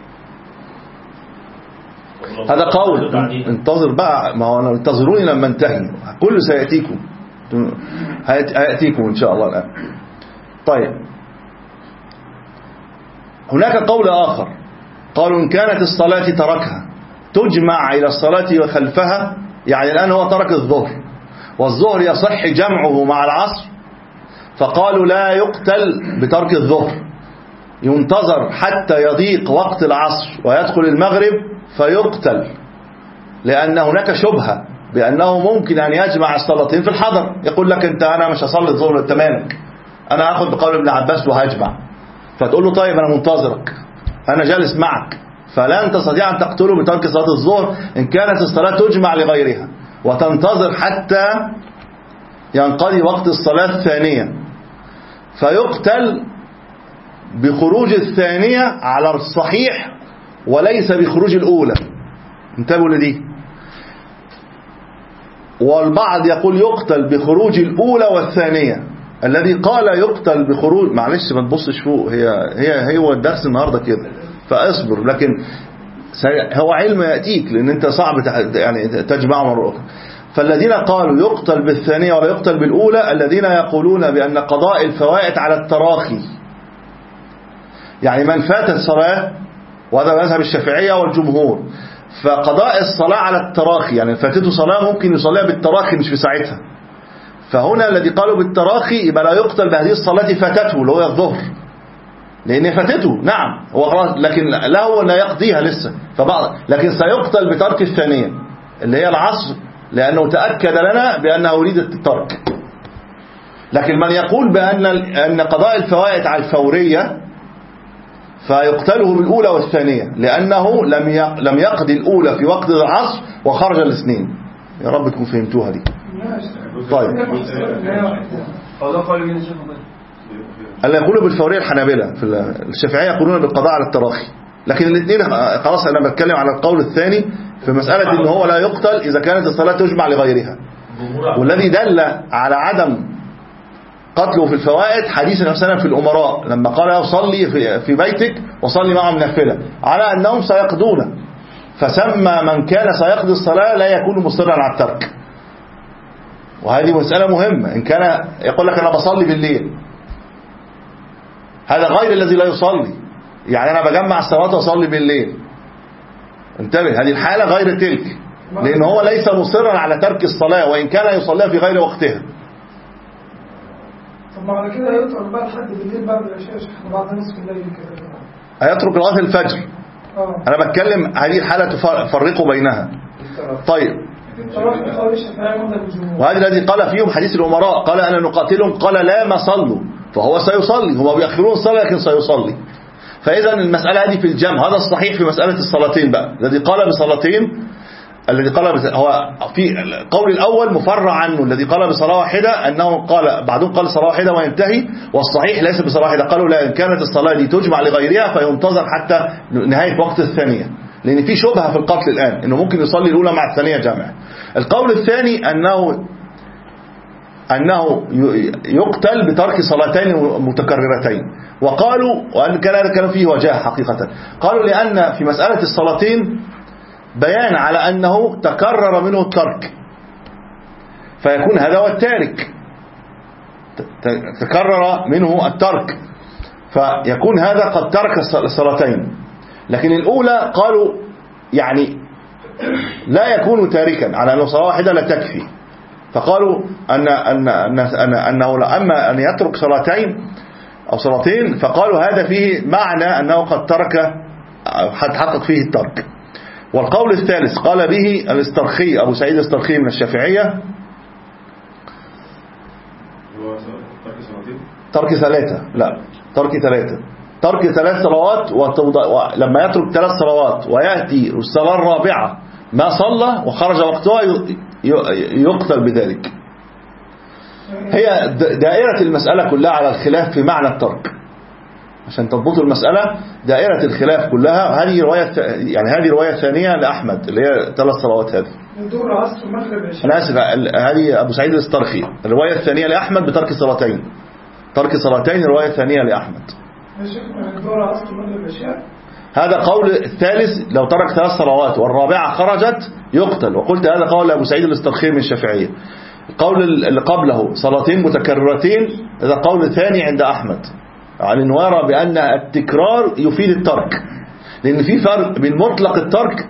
هذا قول. انتظر بقى، ما هو انتظروني لما انتهي، كله سيأتيكم هيأتيكم إن شاء الله الآن. طيب هناك قول آخر، قالوا إن كانت الصلاة تركها تجمع إلى الصلاة وخلفها، يعني الآن هو ترك الظهر والظهر يصح جمعه مع العصر، فقالوا لا يقتل بترك الظهر، ينتظر حتى يضيق وقت العصر ويدخل المغرب فيقتل، لأن هناك شبهة بأنه ممكن أن يجمع الصلاتين في الحضر. يقول لك أنت أنا مش هصلي الظهر أنت مالك، أنا هاخد بقول ابن عباس وهجمع، فتقول له طيب أنا منتظرك، أنا جالس معك، فلن تستطيع أن تقتله بترك صلاة الظهر إن كانت الصلاة تجمع لغيرها، وتنتظر حتى ينقضي وقت الصلاة الثانية، فيقتل بخروج الثانية على الصحيح وليس بخروج الأولى. انتبهوا لدي. والبعض يقول يقتل بخروج الأولى والثانية. الذي قال يقتل بخروج، معلش ما تبصش فوق، هي هي هو الدرس النهارده كده فاصبر، لكن هو علم يأتيك لأن أنت صعب يعني تجمع مرة أخرى. فالذين قالوا يقتل بالثانية ولا يقتل بالأولى الذين يقولون بأن قضاء الفوائت على التراخي، يعني من فات الصلاة، وهذا مذهب الشافعية والجمهور، فقضاء الصلاة على التراخي، يعني فاتته صلاة ممكن يصليها بالتراخي مش في ساعتها، فهنا الذي قالوا بالتراخي يبقى لا يقتل بهذه الصلاة فاتته اللي هو الظهر، لأن فاتته نعم هو خلاص، لكن لا هو لا يقضيها لسه، فبعض لكن سيقتل بترك الثانية اللي هي العصر، لأنه تأكد لنا بأنه يريد الترك. لكن من يقول بأن أن قضاء الفوائت على الفورية فيقتله بالأولى والثانية، لأنه لم لم يقضي الأولى في وقت العصر وخرج الاثنين. يا رب تكون فهمتوها دي. طيب هذا قال من الشيخ اللي يقولوا بالفورية الحنابلة، في الشافعية يقولون بالقضاء على التراخي، لكن الاثنين خلاص أنا بتكلم على القول الثاني في مسألة إن هو لا يقتل إذا كانت الصلاة تجمع لغيرها. والذي دل على عدم قتله في الفوائد حديث النبي صلى الله عليه وسلم في الأمراء لما قال له صلي في بيتك وصلي معهم نافلة، على أنهم سيقضون، فسمى من كان سيقضي الصلاة لا يكون مصرا على الترك. وهذه مسألة مهمة. إن كان يقول لك أنا بصلي بالليل، هذا غير الذي لا يصلي، يعني أنا بجمع الصلاة وأصلي بالليل، انتبه، هذه الحالة غير تلك، لأن هو ليس مصرا على ترك الصلاة وإن كان يصليها في غير وقتها. طب ما على كده يترك بقى لحد بالليل بعد العشاء احنا بعد نصف الليل كده هيترك لغاية الفجر. اه أنا بتكلم هذه الحالة تفرقوا بينها. طيب وهذا الذي قال فيهم حديث الأمراء، قال أنا نقاتلهم، قال لا ما صلوا، فهو سيصلي، هم بيأخرون الصلاة لكن سيصلي. فإذا المسألة هذه في الجمع، هذا الصحيح في مسألة الصلاتين بقى. الذي قال بصلاتين، الذي قال بس هو في القول الأول مفرع عنه، الذي قال بصلاة واحدة أنه قال بعدهم قال صلاة واحدة وينتهي، والصحيح ليس بصلاة واحدة، قالوا لا، إن كانت الصلاة دي تجمع لغيرها فينتظر حتى نهاية وقت الثانية، لأن في شبهة في القتل الآن إنه ممكن يصلي الأولى مع الثانية جامع. القول الثاني أنه أنه يقتل بترك صلاتين متكررتين، وقالوا وأن كان كانوا فيه وجاه حقيقة، قالوا لأن في مسألة الصلاتين بيان على أنه تكرر منه الترك، فيكون هذا هو التارك، تكرر منه الترك، فيكون هذا قد ترك الصلاتين. لكن الأولى قالوا يعني لا يكون تاركا، على أنه صلاة واحدة لا تكفي، فقالوا أن أن أن أن أنه أما أن يترك صلاتين أو صلاتين، فقالوا هذا فيه معنى أنه قد ترك، قد حقق فيه الترك. والقول الثالث قال به الاسترخي أبو سعيد الاسترخي من الشافعية، ترك ثلاثة، لا ترك ثلاثة، ترك ثلاث صلوات، ولما يترك ثلاث صلوات ويأتي الصلاة الرابعة ما صلى وخرج وقتها يقتل بذلك. هي دائرة المسألة كلها على الخلاف في معنى الترك، عشان تضبط المسألة دائرة الخلاف كلها. هذه رواية، يعني هذه رواية ثانية لأحمد اللي هي ثلاث صلوات هذه، الظهر عصر المغرب عشاء. أنا آسف، هذه أبو سعيد الاسترخي الرواية الثانية لأحمد بترك صلاتين، ترك صلاتين الرواية الثانية لأحمد. الظهر عصر المغرب عشاء، هذا قول الثالث، لو ترك ثلاث صلوات والرابعة خرجت يقتل، وقلت هذا قول أبو سعيد الاسترخي من الشافعية. القول اللي قبله صلاتين متكررتين، هذا قول ثاني عند أحمد، يعني أنه يرى بأن التكرار يفيد الترك، لأن في فرق بين مطلق الترك،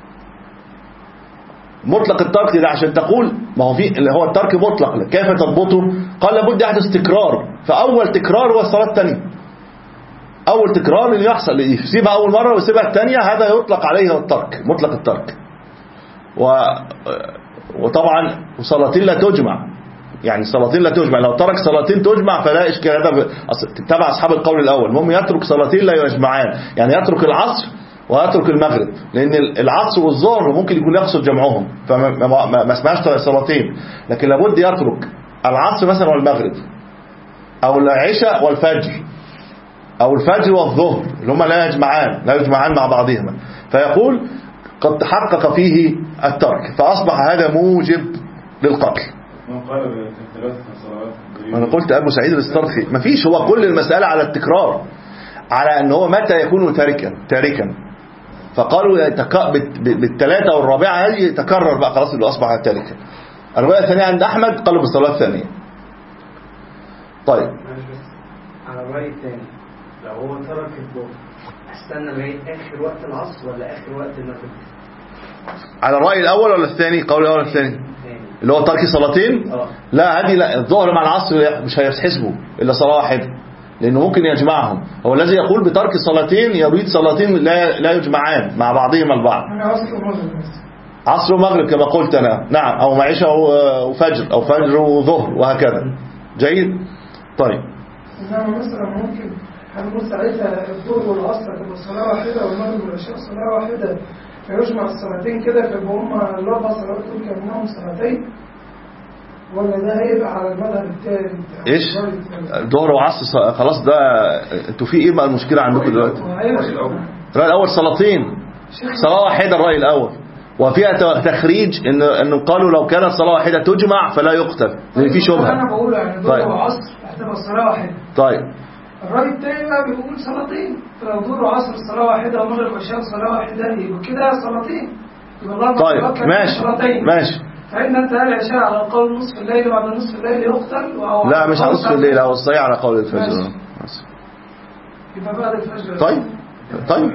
مطلق الترك ده عشان تقول ما هو في اللي هو الترك مطلق، كيف تضبطه؟ قال لابد يحدث تكرار، فأول تكرار هو الصلاة الثانية، أول تكرار اللي يحصل يسيبها أول مرة ويسيبها الثانية، هذا يطلق عليه الترك، مطلق الترك. و... وطبعا صلاتين لا تجمع، يعني صلاتين لا تجمع، لو ترك صلاتين تجمع فلا إشكال، هذا تتبع أصحاب القول الأول، المهم يترك صلاتين لا يجمعان، يعني يترك العصر ويترك المغرب، لأن العصر والظهر ممكن يكون يقصد جمعهم فما ما ما اسمهاش صلاتين، لكن لابد يترك العصر مثلا والمغرب، أو العشاء والفجر، أو الفجر والظهر اللي هم لا يجمعان لا يجمعان مع بعضهما، فيقول قد تحقق فيه الترك، فأصبح هذا موجب للقتل. أنا قلت أبو سعيد الاسترخي ما فيش، هو كل المسألة على التكرار، على أنه هو متى يكون تاركا تاركا فقالوا بالثلاثة والرابعة هذه تكرر بقى خلاص اللي أصبح تاركا. الرواية الثانية عند أحمد قالوا بالصلاة الثانية. طيب على الرأي الثاني، لو هو ترك الظهر استنى لغاية آخر وقت العصر ولا آخر وقت المغرب؟ على الرأي الأول ولا الثاني؟ قول الأول ولا الثاني؟ اللي هو ترك صلاتين؟ أوه. لا هذه لا، الظهر مع العصر مش هيحسبوا إلا صلاة واحدة، لأنه ممكن يجمعهم. هو الذي يقول بترك صلاتين يريد صلاتين لا لا يجمعان مع بعضهما البعض، عصر ومغرب كما قلت أنا، نعم، أو عشاء وفجر، أو فجر وظهر وهكذا. جيد. طيب إنما مثلا ممكن هنقول ساعتها الظهر والعصر تبقى صلاة واحدة والمغرب والعشاء صلاة واحدة، فيجمع الصلاتين كده فيبقوا هم الأربع صلوات دول كأنهم صلاتين، ولا ده هيبقى على المذهب الثاني؟ ايش؟ ظهر وعصر خلاص، ده انتوا في ايه بقى المشكلة عندكم دلوقتي؟ الرأي الأول صلاتين، صلاة واحدة الرأي الأول، وفيها تخريج إن إنه قالوا لو كانت صلاة واحدة تجمع فلا يقتل، لأن في شبهة. أنا بقول يعني ظهر وعصر هتبقى صلاة واحدة. طيب الرأي الثاني بقى بيقول صلاتين، فلو ظهر وعصر صلاة واحدة ومغرب وعشاء صلاة واحدة يبقى كده صلاتين، يبقى الله. طيب ماشي ماشي. فإن أنت هل العشاء على قول نصف الليل بعد نصف الليل يقتل؟ لا مش على نصف الليل، هو الصحيح على قول الفجر. يبقى بعد الفجر. طيب طيب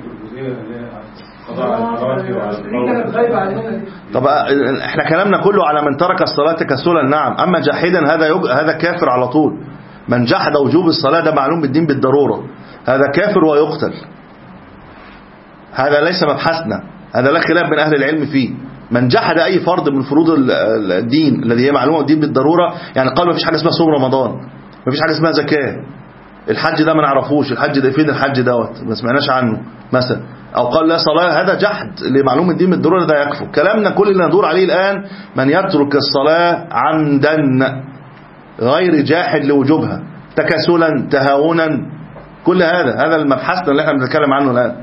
طب احنا كلامنا كله على من ترك الصلاة تكسلا، نعم، اما جاحدا هذا يج... هذا كافر على طول. من جحد وجوب الصلاة ده معلوم بالدين بالضرورة، هذا كافر ويقتل، هذا ليس مبحثنا، هذا لا خلاف بين اهل العلم فيه. من جحد اي فرض من فروض الدين الذي هي معلومه بالدين بالضروره، يعني قالوا ما فيش حاجه اسمها صوم رمضان، ما فيش حاجه اسمها زكاه، الحج ده ما نعرفوش، الحج ده فين الحج دوت ما سمعناش عنه مثلا، او قال لا صلاه، هذا جحد لمعلوم الدين بالضروره، ده يكفر. كلامنا كل اللي ندور عليه الان من يترك الصلاه عمدا غير جاحد لوجوبها، تكاسلا تهاونا، كل هذا هذا المبحث اللي احنا بنتكلم عنه الان.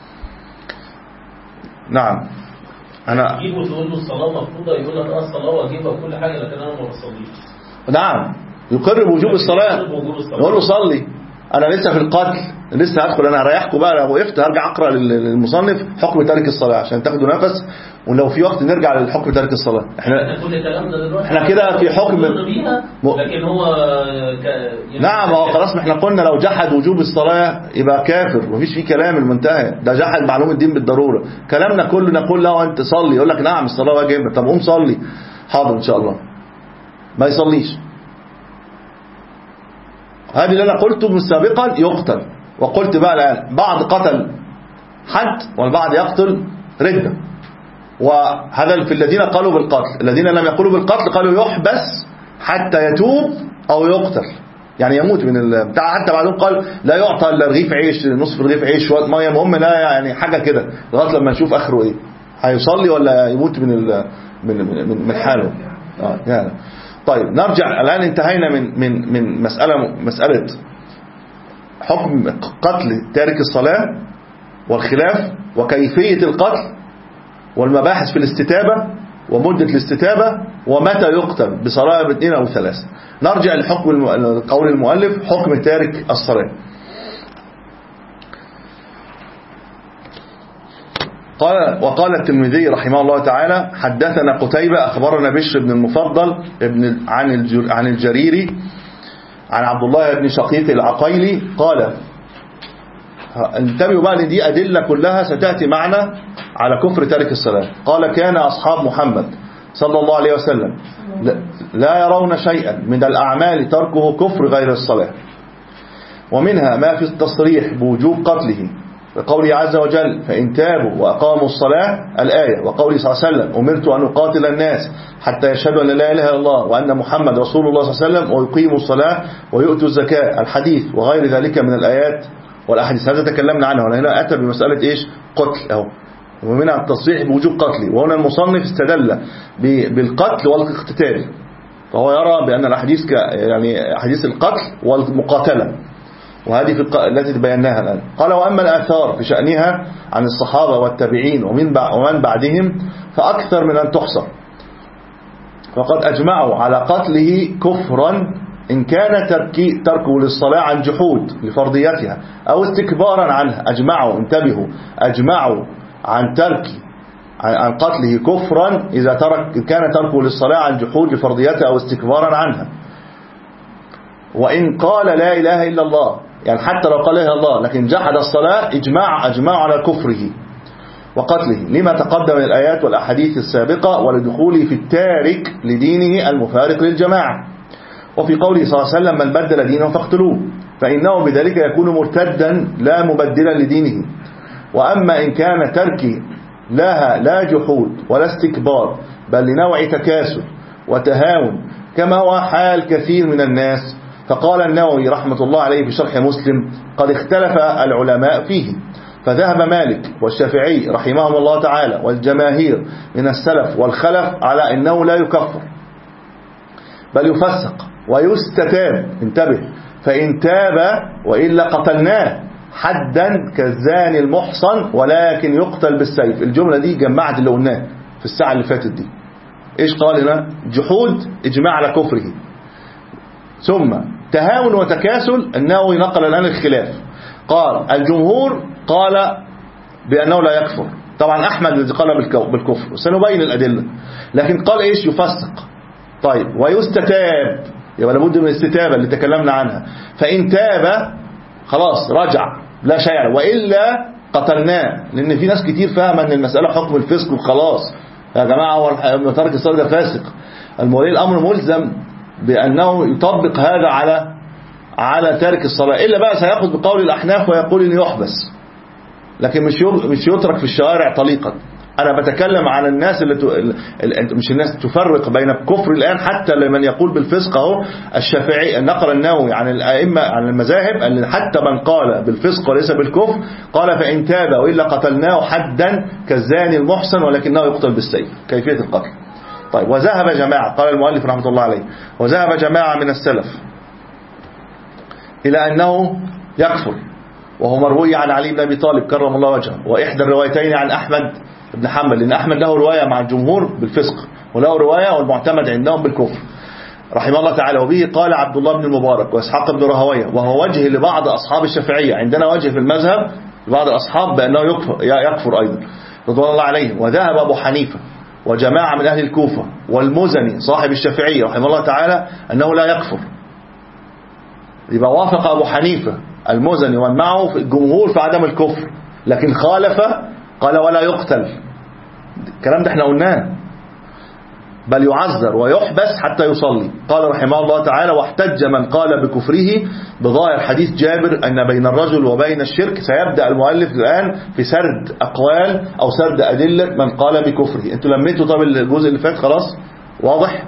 نعم. انا تجيبه تقول له الصلاه مفروضه، يقول لك اه الصلاه واجبه وكل حاجه، لكن انا ما بصليش. نعم يقر بوجوب الصلاة، يقول له صلي، أنا لسه في القتل لسه هدخل، أنا هريحكم بقى، لو وقفت هرجع أقرأ للمصنف حكم تارك الصلاة عشان تاخدوا نفس، ولو في وقت نرجع للحكم تارك الصلاة. احنا كل كلامنا دلوقتي احنا كده في حكم م... لكن هو ك... يعني نعم هو خلاص، ما احنا قلنا لو جحد وجوب الصلاة يبقى كافر، مفيش فيه كلام، المنتهى ده جحد معلوم الدين بالضرورة. كلامنا كله نقول له أنت صلي، يقول لك نعم الصلاة واجبة، طب قوم صلي، حاضر إن شاء الله، ما يصليش. هذه اللي أنا قلته من سابقا يقتل، وقلت بقى الآن بعض قتل حد والبعض يقتل ردة، وهذا في الذين قالوا بالقتل. الذين لم يقولوا بالقتل قالوا يحبس حتى يتوب أو يقتل، يعني يموت من بتاع. حتى بعضهم قال لا يعطى الا رغيف عيش، نصف رغيف عيش، شويه ميه، المهم لا يعني حاجه كده لغايه لما نشوف اخره ايه، هيصلي ولا يموت من ال من من, من حاله. اه يعني طيب نرجع الان، انتهينا من من من مساله مساله حكم قتل تارك الصلاه والخلاف وكيفيه القتل والمباحث في الاستتابه ومده الاستتابه ومتى يقتل بصلاه باثنين او ثلاثه. نرجع لحكم قول المؤلف حكم تارك الصلاه. قال وقال الترمذي رحمه الله تعالى حدثنا قتيبة أخبرنا بشر بن المفضل ابن عن عن الجريري عن عبد الله بن شقيق العقيلي قال، انتبهوا بقى ان دي أدلة كلها ستأتي معنا على كفر تارك الصلاة. قال كان أصحاب محمد صلى الله عليه وسلم لا يرون شيئا من الأعمال تركه كفر غير الصلاة، ومنها ما في التصريح بوجوب قتله وقوله عز وجل فإن تابوا وأقاموا الصلاة الآية، وقوله صلى الله عليه وسلم أمرت أن أقاتل الناس حتى يشهدوا أن لا إله إلا الله وأن محمد رسول الله صلى الله عليه وسلم ويقيموا الصلاة ويؤتوا الزكاة الحديث وغير ذلك من الآيات والأحاديث. هذا تكلمنا عنه، وهنا أتى بمسألة إيش قتل أهو، ومنها التصريح بوجوب قتله. وهنا المصنف استدل بالقتل والاقتتال، فهو يرى بأن الأحاديث يعني حديث القتل والمقاتلة، وهذه في التي تبيناها الآن. قال وأما الآثار في شأنها عن الصحابة والتابعين ومن ومن بعدهم فأكثر من أن تحصر، فقد أجمعوا على قتله كفرا إن كان تركه للصلاة عن جحود لفرضيتها أو استكبارا عنها. أجمعوا، انتبهوا، أجمعوا عن ترك عن قتله كفرا إذا ترك كان تركه للصلاة عن جحود لفرضيتها أو استكبارا عنها. وإن قال لا إله إلا الله، يعني حتى لو قال لا إله إلا الله لكن جحد الصلاة، إجماع أجمع على كفره وقتله لما تقدم من الآيات والأحاديث السابقة ولدخوله في التارك لدينه المفارق للجماعة. وفي قوله صلى الله عليه وسلم من بدل دينه فاقتلوه، فإنه بذلك يكون مرتدا لا مبدلا لدينه. وأما إن كان تركي لها لا جحود ولا استكبار بل لنوع تكاسل وتهاون كما هو حال كثير من الناس، فقال النووي رحمة الله عليه في شرح مسلم قد اختلف العلماء فيه، فذهب مالك والشافعي رحمهم الله تعالى والجماهير من السلف والخلف على أنه لا يكفر بل يفسق ويستتاب، انتبه، فإن تاب وإلا قتلناه حدا كالزاني المحصن ولكن يقتل بالسيف. الجملة دي جمعت اللي قلناه في الساعة اللي فاتت دي. ايش قال هنا؟ جحود اجماع على كفره، ثم تهاون وتكاسل. النووي نقل الآن الخلاف، قال الجمهور قال بأنه لا يكفر، طبعا أحمد الذي قال بالكفر وسنبين الأدلة، لكن قال ايش؟ يفسق. طيب ويستتاب، يبقى لابد من الاستتابة اللي تكلمنا عنها. فإن تاب خلاص رجع لا شيء، وإلا قتلناه، لأن في ناس كتير فاهمة أن المسألة حكم الفسق وخلاص. يا جماعة هو ترك الصلاة ده فاسق، المولي الأمر ملزم بأنه يطبق هذا على على تارك الصلاة، إلا بقى سيأخذ بقول الأحناف ويقول إنه يحبس، لكن مش مش يترك في الشوارع طليقا. أنا بتكلم عن الناس اللي ت... مش الناس تفرق بين الكفر الآن حتى لمن يقول بالفسق. أهو الشافعي نقل النووي عن الأئمة عن المذاهب أن حتى من قال بالفسق وليس بالكفر قال فإن تاب وإلا قتلناه حدا كالزاني المحصن ولكنه يقتل بالسيف. كيفية القتل. طيب وذهب جماعة، قال المؤلف رحمة الله عليه، وذهب جماعة من السلف إلى أنه يكفر، وهو مروي عن علي بن أبي طالب كرم الله وجهه، وإحدى الروايتين عن أحمد بن حنبل، لأن أحمد له رواية مع الجمهور بالفسق وله رواية والمعتمد عندهم بالكفر. رحمه الله تعالى. وبه قال عبد الله بن المبارك وإسحاق بن راهويه، وهو وجه لبعض أصحاب الشافعية. عندنا وجه في المذهب لبعض الأصحاب بأنه يكفر, يكفر أيضا رضوان الله عليهم. وذهب أبو حنيفة وجماعة من أهل الكوفة والمزني صاحب الشافعية رحمه الله تعالى أنه لا يكفر. يبقى وافق أبو حنيفة المزني ومن معه في الجمهور في عدم الكفر، لكن خالف قال ولا يقتل. الكلام ده احنا قلناه، بل يعذر ويحبس حتى يصلي. قال رحمه الله تعالى واحتج من قال بكفره بظاهر حديث جابر أن بين الرجل وبين الشرك. سيبدأ المؤلف الآن في سرد أقوال أو سرد أدلة من قال بكفره. انتوا لميتوا طب الجزء اللي فات خلاص واضح؟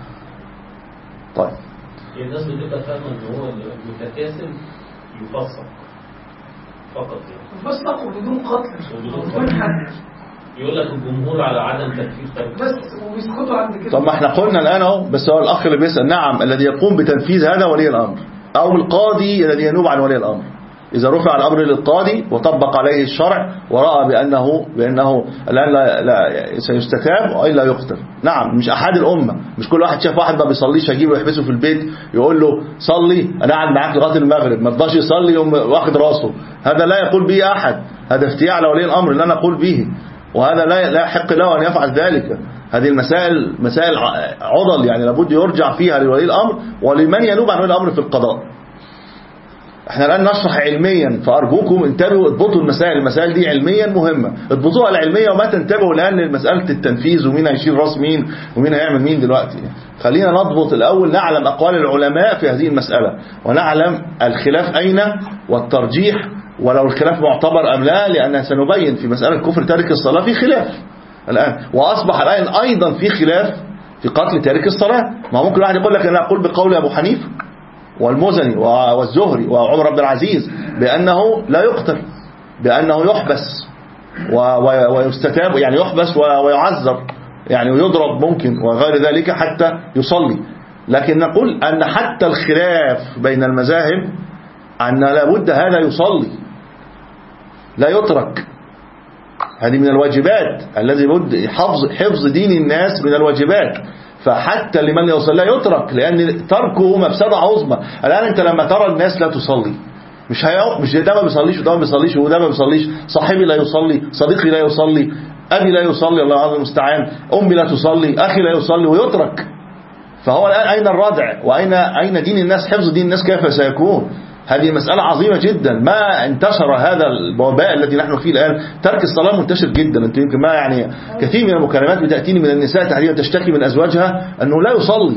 طيب الناس بتبقى فاهمة ان هو المتكاسل يفسق فقط يعني يفسق وبدون قتل وبدون حد. يقول لك الجمهور على عدم تكفير ترك بس وبيسكتوا عند كده. طب ما احنا قلنا الآن اهو، بس هو الأخ اللي بيسأل نعم الذي يقوم بتنفيذ هذا ولي الأمر أو القاضي الذي ينوب عن ولي الأمر. إذا رفع الأمر للقاضي وطبق عليه الشرع ورأى بأنه بأنه الآن لا, لا سيستتاب وإلا يقتل. نعم مش أحد الأمة، مش كل واحد شاف واحد ما بيصليش هيجيبه ويحبسه في البيت يقول له صلي أنا قاعد معاك لغاية المغرب ما رضاش يصلي يوم واخد راسه. هذا لا يقول به أحد، هذا افتياء على ولي الأمر اللي أنا أقول به، وهذا لا لا يحق له أن يفعل ذلك. هذه المسائل مسائل عضل يعني لابد يرجع فيها لولي الأمر ولمن ينوب عن ولي الأمر في القضاء. احنا الآن نشرح علميا، فأرجوكم انتبهوا اضبطوا المسائل. المسائل دي علميا مهمة، اضبطوها العلمية وما تنتبهوا الآن لمسألة التنفيذ ومين هيشيل راس مين ومين هيعمل مين دلوقتي. خلينا نضبط الأول، نعلم أقوال العلماء في هذه المسألة ونعلم الخلاف أين والترجيح ولو الخلاف معتبر أم لا، لأن سنبين في مسألة كفر تارك الصلاة في خلاف الآن، وأصبح الآن أيضا في خلاف في قتل تارك الصلاة. ما ممكن واحد يقول لك أنا أقول بقول أبو حنيفة والمزني والزهري وعمر بن العزيز بأنه لا يقتل، بأنه يحبس ويستتاب يعني يحبس ويعذر يعني ويضرب ممكن وغير ذلك حتى يصلي. لكن نقول أن حتى الخلاف بين المذاهب أن لابد هذا يصلي لا يترك. هذه من الواجبات الذي بد حفظ حفظ دين الناس من الواجبات. فحتى لمن يصلي لا يترك، لأن تركه مفسدة عظمى. الآن أنت لما ترى الناس لا تصلي مش هي مش ده ما بيصليش وده ما بيصليش وده ما بيصليش، صاحبي لا يصلي، صديقي لا يصلي، أبي لا يصلي الله عز المستعان، أمي لا تصلي، أخي لا يصلي ويترك. فهو الآن أين الردع وأين أين دين الناس؟ حفظ دين الناس كيف سيكون؟ هذه مسألة عظيمة جدا. ما انتشر هذا الوباء الذي نحن فيه الآن، ترك الصلاة منتشر جدا. انت يمكن ما يعني كثير من المكالمات بتأتيني من النساء تحديدا تشتكي من أزواجها أنه لا يصلي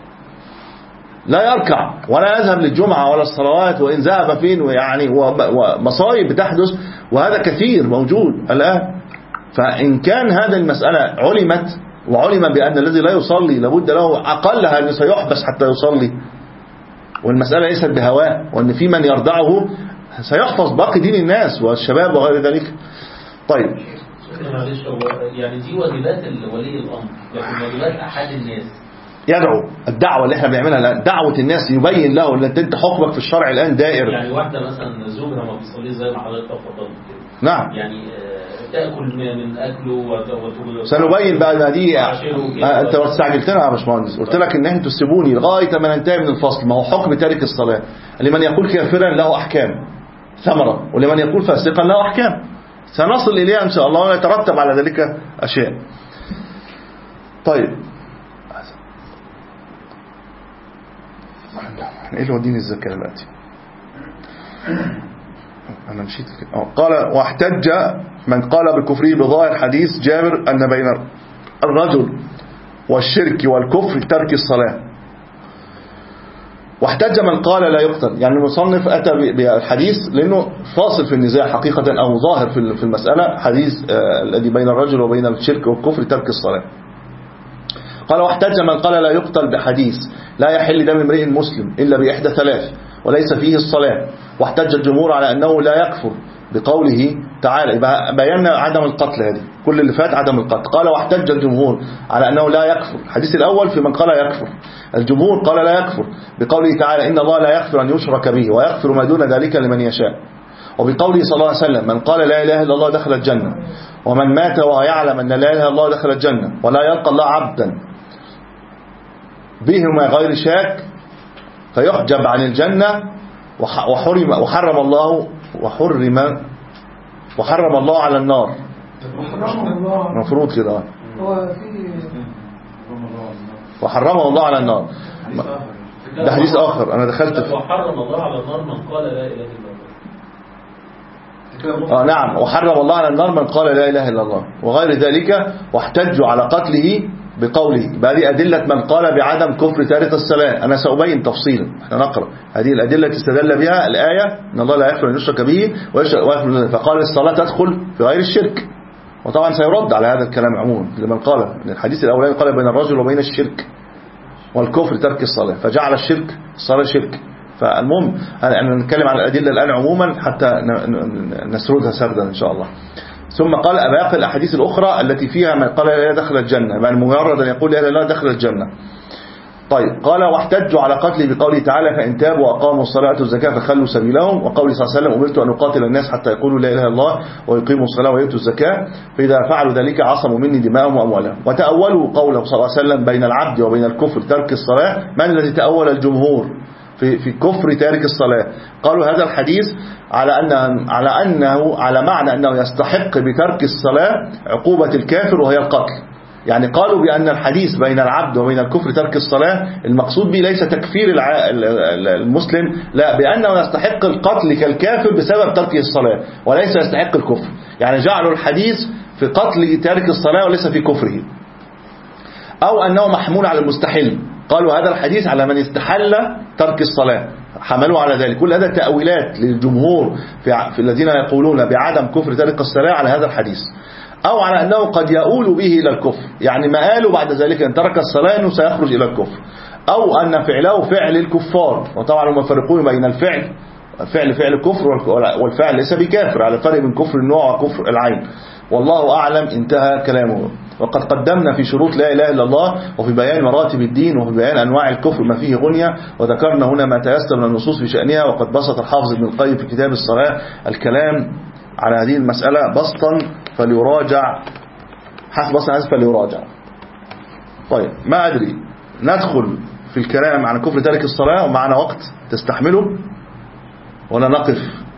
لا يركع ولا يذهب للجمعة ولا الصلوات، وإن ذهب فين ويعني ومصايب بتحدث، وهذا كثير موجود الآن. فإن كان هذا المسألة علمت وعلم بأن الذي لا يصلي لابد له أقلها أنه سيحبس حتى يصلي، والمسألة ليست بهواه، وأن في من يرضعه سيحفظ باقي دين الناس والشباب وغير ذلك. طيب معلش يعني دي واجبات ولي الأمر، لكن واجبات أحد الناس يدعو. الدعوة اللي احنا بنعملها الآن دعوة الناس، يبين له ان انت حكمك في الشرع الآن دائر. يعني واحدة مثلا زوجها ما بيصليش زي ما حضرتك تفضلت كده، نعم يعني تأكل من أكله وتقول سنبين بقى ما دي. انت استعجلتنا يا باشمهندس، قلت لك ان انتوا تسيبوني لغايه ما ننتهي من الفصل. ما هو حكم تارك الصلاه لمن يقول كافرا له احكام ثمره، ولمن يقول فاسقا له احكام سنصل اليها ان شاء الله ويترتب على ذلك اشياء. طيب ايه اللي وديني الزكاه دلوقتي؟ أنا نسيت كده. قال واحتج من قال بكفره بظاهر حديث جابر أن بين الرجل والشرك والكفر ترك الصلاة. واحتج من قال لا يقتل، يعني المصنف أتى بالحديث لأنه فاصل في النزاع حقيقة أو ظاهر في المسألة، حديث الذي بين الرجل وبين الشرك والكفر ترك الصلاة. قال واحتج من قال لا يقتل بحديث لا يحل دم امرئ مسلم إلا بإحدى ثلاث وليس فيه الصلاة. واحتج الجمهور على أنه لا يكفر بقوله تعالى. بينا عدم القتل، هذه كل اللي فات عدم القتل. قال واحتج الجمهور على أنه لا يكفر، الحديث الأول في من قال يكفر. الجمهور قال لا يكفر بقوله تعالى إن الله لا يغفر أن يشرك به ويغفر ما دون ذلك لمن يشاء، وبقوله صلى الله عليه وسلم من قال لا إله إلا الله دخل الجنة، ومن مات وهو يعلم أن لا إله إلا الله دخل الجنة ولا يلقى الله عبدا بهما غير شاك فيحجب عن الجنة وحرم وحرم الله وحرم وحرم الله على النار. مفروض كده هو في وحرمه الله على النار. ده حديث آخر أنا دخلت في وحرم الله على النار من قال لا إله إلا الله. آه نعم وحرم الله على النار من قال لا إله إلا الله وغير ذلك، واحتجوا على قتله بقوله. بهذه أدلة من قال بعدم كفر تارك الصلاة. أنا سأبين تفصيلا، احنا نقرأ هذه الأدلة استدل بها الآية إن الله لا يغفر أن يشرك به ويغفر، فقال الصلاة تدخل في غير الشرك. وطبعا سيرد على هذا الكلام عموما لمن قال الحديث الأولاني قال بين الرجل وبين الشرك والكفر ترك الصلاة، فجعل الشرك الصلاة شرك. فالمهم أنا نتكلم عن الأدلة الآن عموما حتى نسردها سردا إن شاء الله. ثم قال باقي الأحاديث الأخرى التي فيها من قال لا دخل الجنة، يعني مجرد أن يقول لا لا دخل الجنة. طيب قال واحتجوا على قتله بقوله تعالى فإن تابوا وأقاموا الصلاة والزكاة فخلوا سبيلهم، وقوله صلى الله عليه وسلم أمرت أن أقاتل الناس حتى يقولوا لا إله إلا الله ويقيموا الصلاة ويؤتوا الزكاة فإذا فعلوا ذلك عصموا مني دماءهم وأموالهم. وتأولوا قوله صلى الله عليه وسلم بين العبد وبين الكفر ترك الصلاة. من الذي تأول الجمهور في في كفر تارك الصلاة؟ قالوا هذا الحديث على أن على أنه على معنى أنه يستحق بترك الصلاة عقوبة الكافر وهي القتل. يعني قالوا بأن الحديث بين العبد وبين الكفر ترك الصلاة المقصود به ليس تكفير المسلم، لا، بأنه يستحق القتل كالكافر بسبب ترك الصلاة وليس يستحق الكفر. يعني جعلوا الحديث في قتل تارك الصلاة وليس في كفره. أو أنه محمول على المستحل، قالوا هذا الحديث على من استحل ترك الصلاة حملوا على ذلك. كل هذا تأويلات للجمهور في, في الذين يقولون بعدم كفر تارك الصلاة على هذا الحديث. أو على أنه قد يؤول به إلى الكفر، يعني ما قالوا بعد ذلك أن ترك الصلاة أنه سيخرج إلى الكفر، أو أن فعله فعل الكفار. وطبعا هم يفرقون بين الفعل فعل فعل الكفر والفعل ليس بكافر، على فرق من كفر النوع وكفر العين. والله أعلم. انتهى كلامه. وقد قدمنا في شروط لا إله إلا الله وفي بيان مراتب الدين وفي بيان أنواع الكفر ما فيه غنية، وذكرنا هنا ما تيسر من النصوص في شأنها. وقد بسط الحافظ ابن القيم في كتاب الصلاة الكلام على هذه المسألة بسطا فليراجع حسب بسط فليراجع. طيب ما أدري ندخل في الكلام عن كفر تارك الصلاة ومعنا وقت تستحمله ولا نقف؟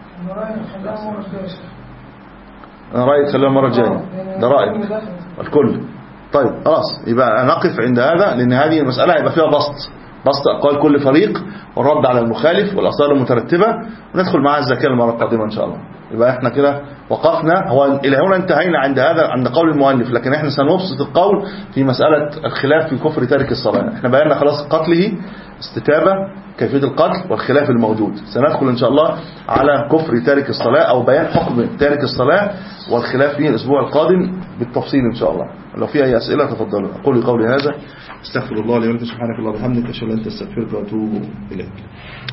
أنا رأيي خليها المرة الجاية. ده رأيك الكل. طيب خلاص يبقى نقف عند هذا، لأن هذه المسألة يبقى فيها بسط بسط أقوال كل فريق والرد على المخالف والأصدار المترتبة، وندخل معها الزكاة المرة القادمة إن شاء الله. يبقى احنا كده وقفنا. هو إلى هنا انتهينا عند هذا عند قول المؤلف، لكن احنا سنبسط القول في مسألة الخلاف في كفر تارك الصلاة. احنا بينا خلاص قتله استتابة كيفية القتل والخلاف الموجود. سندخل إن شاء الله على كفر تارك الصلاة أو بيان حكم تارك الصلاة والخلاف فيه الأسبوع القادم بالتفصيل إن شاء الله. لو في أي أسئلة تفضلوا. أقول قولي هذا استغفر الله لي ولكم سبحانك اللهم وبحمدك أشهد أن لا إله إلا أنت أستغفرك وأتوب إليك.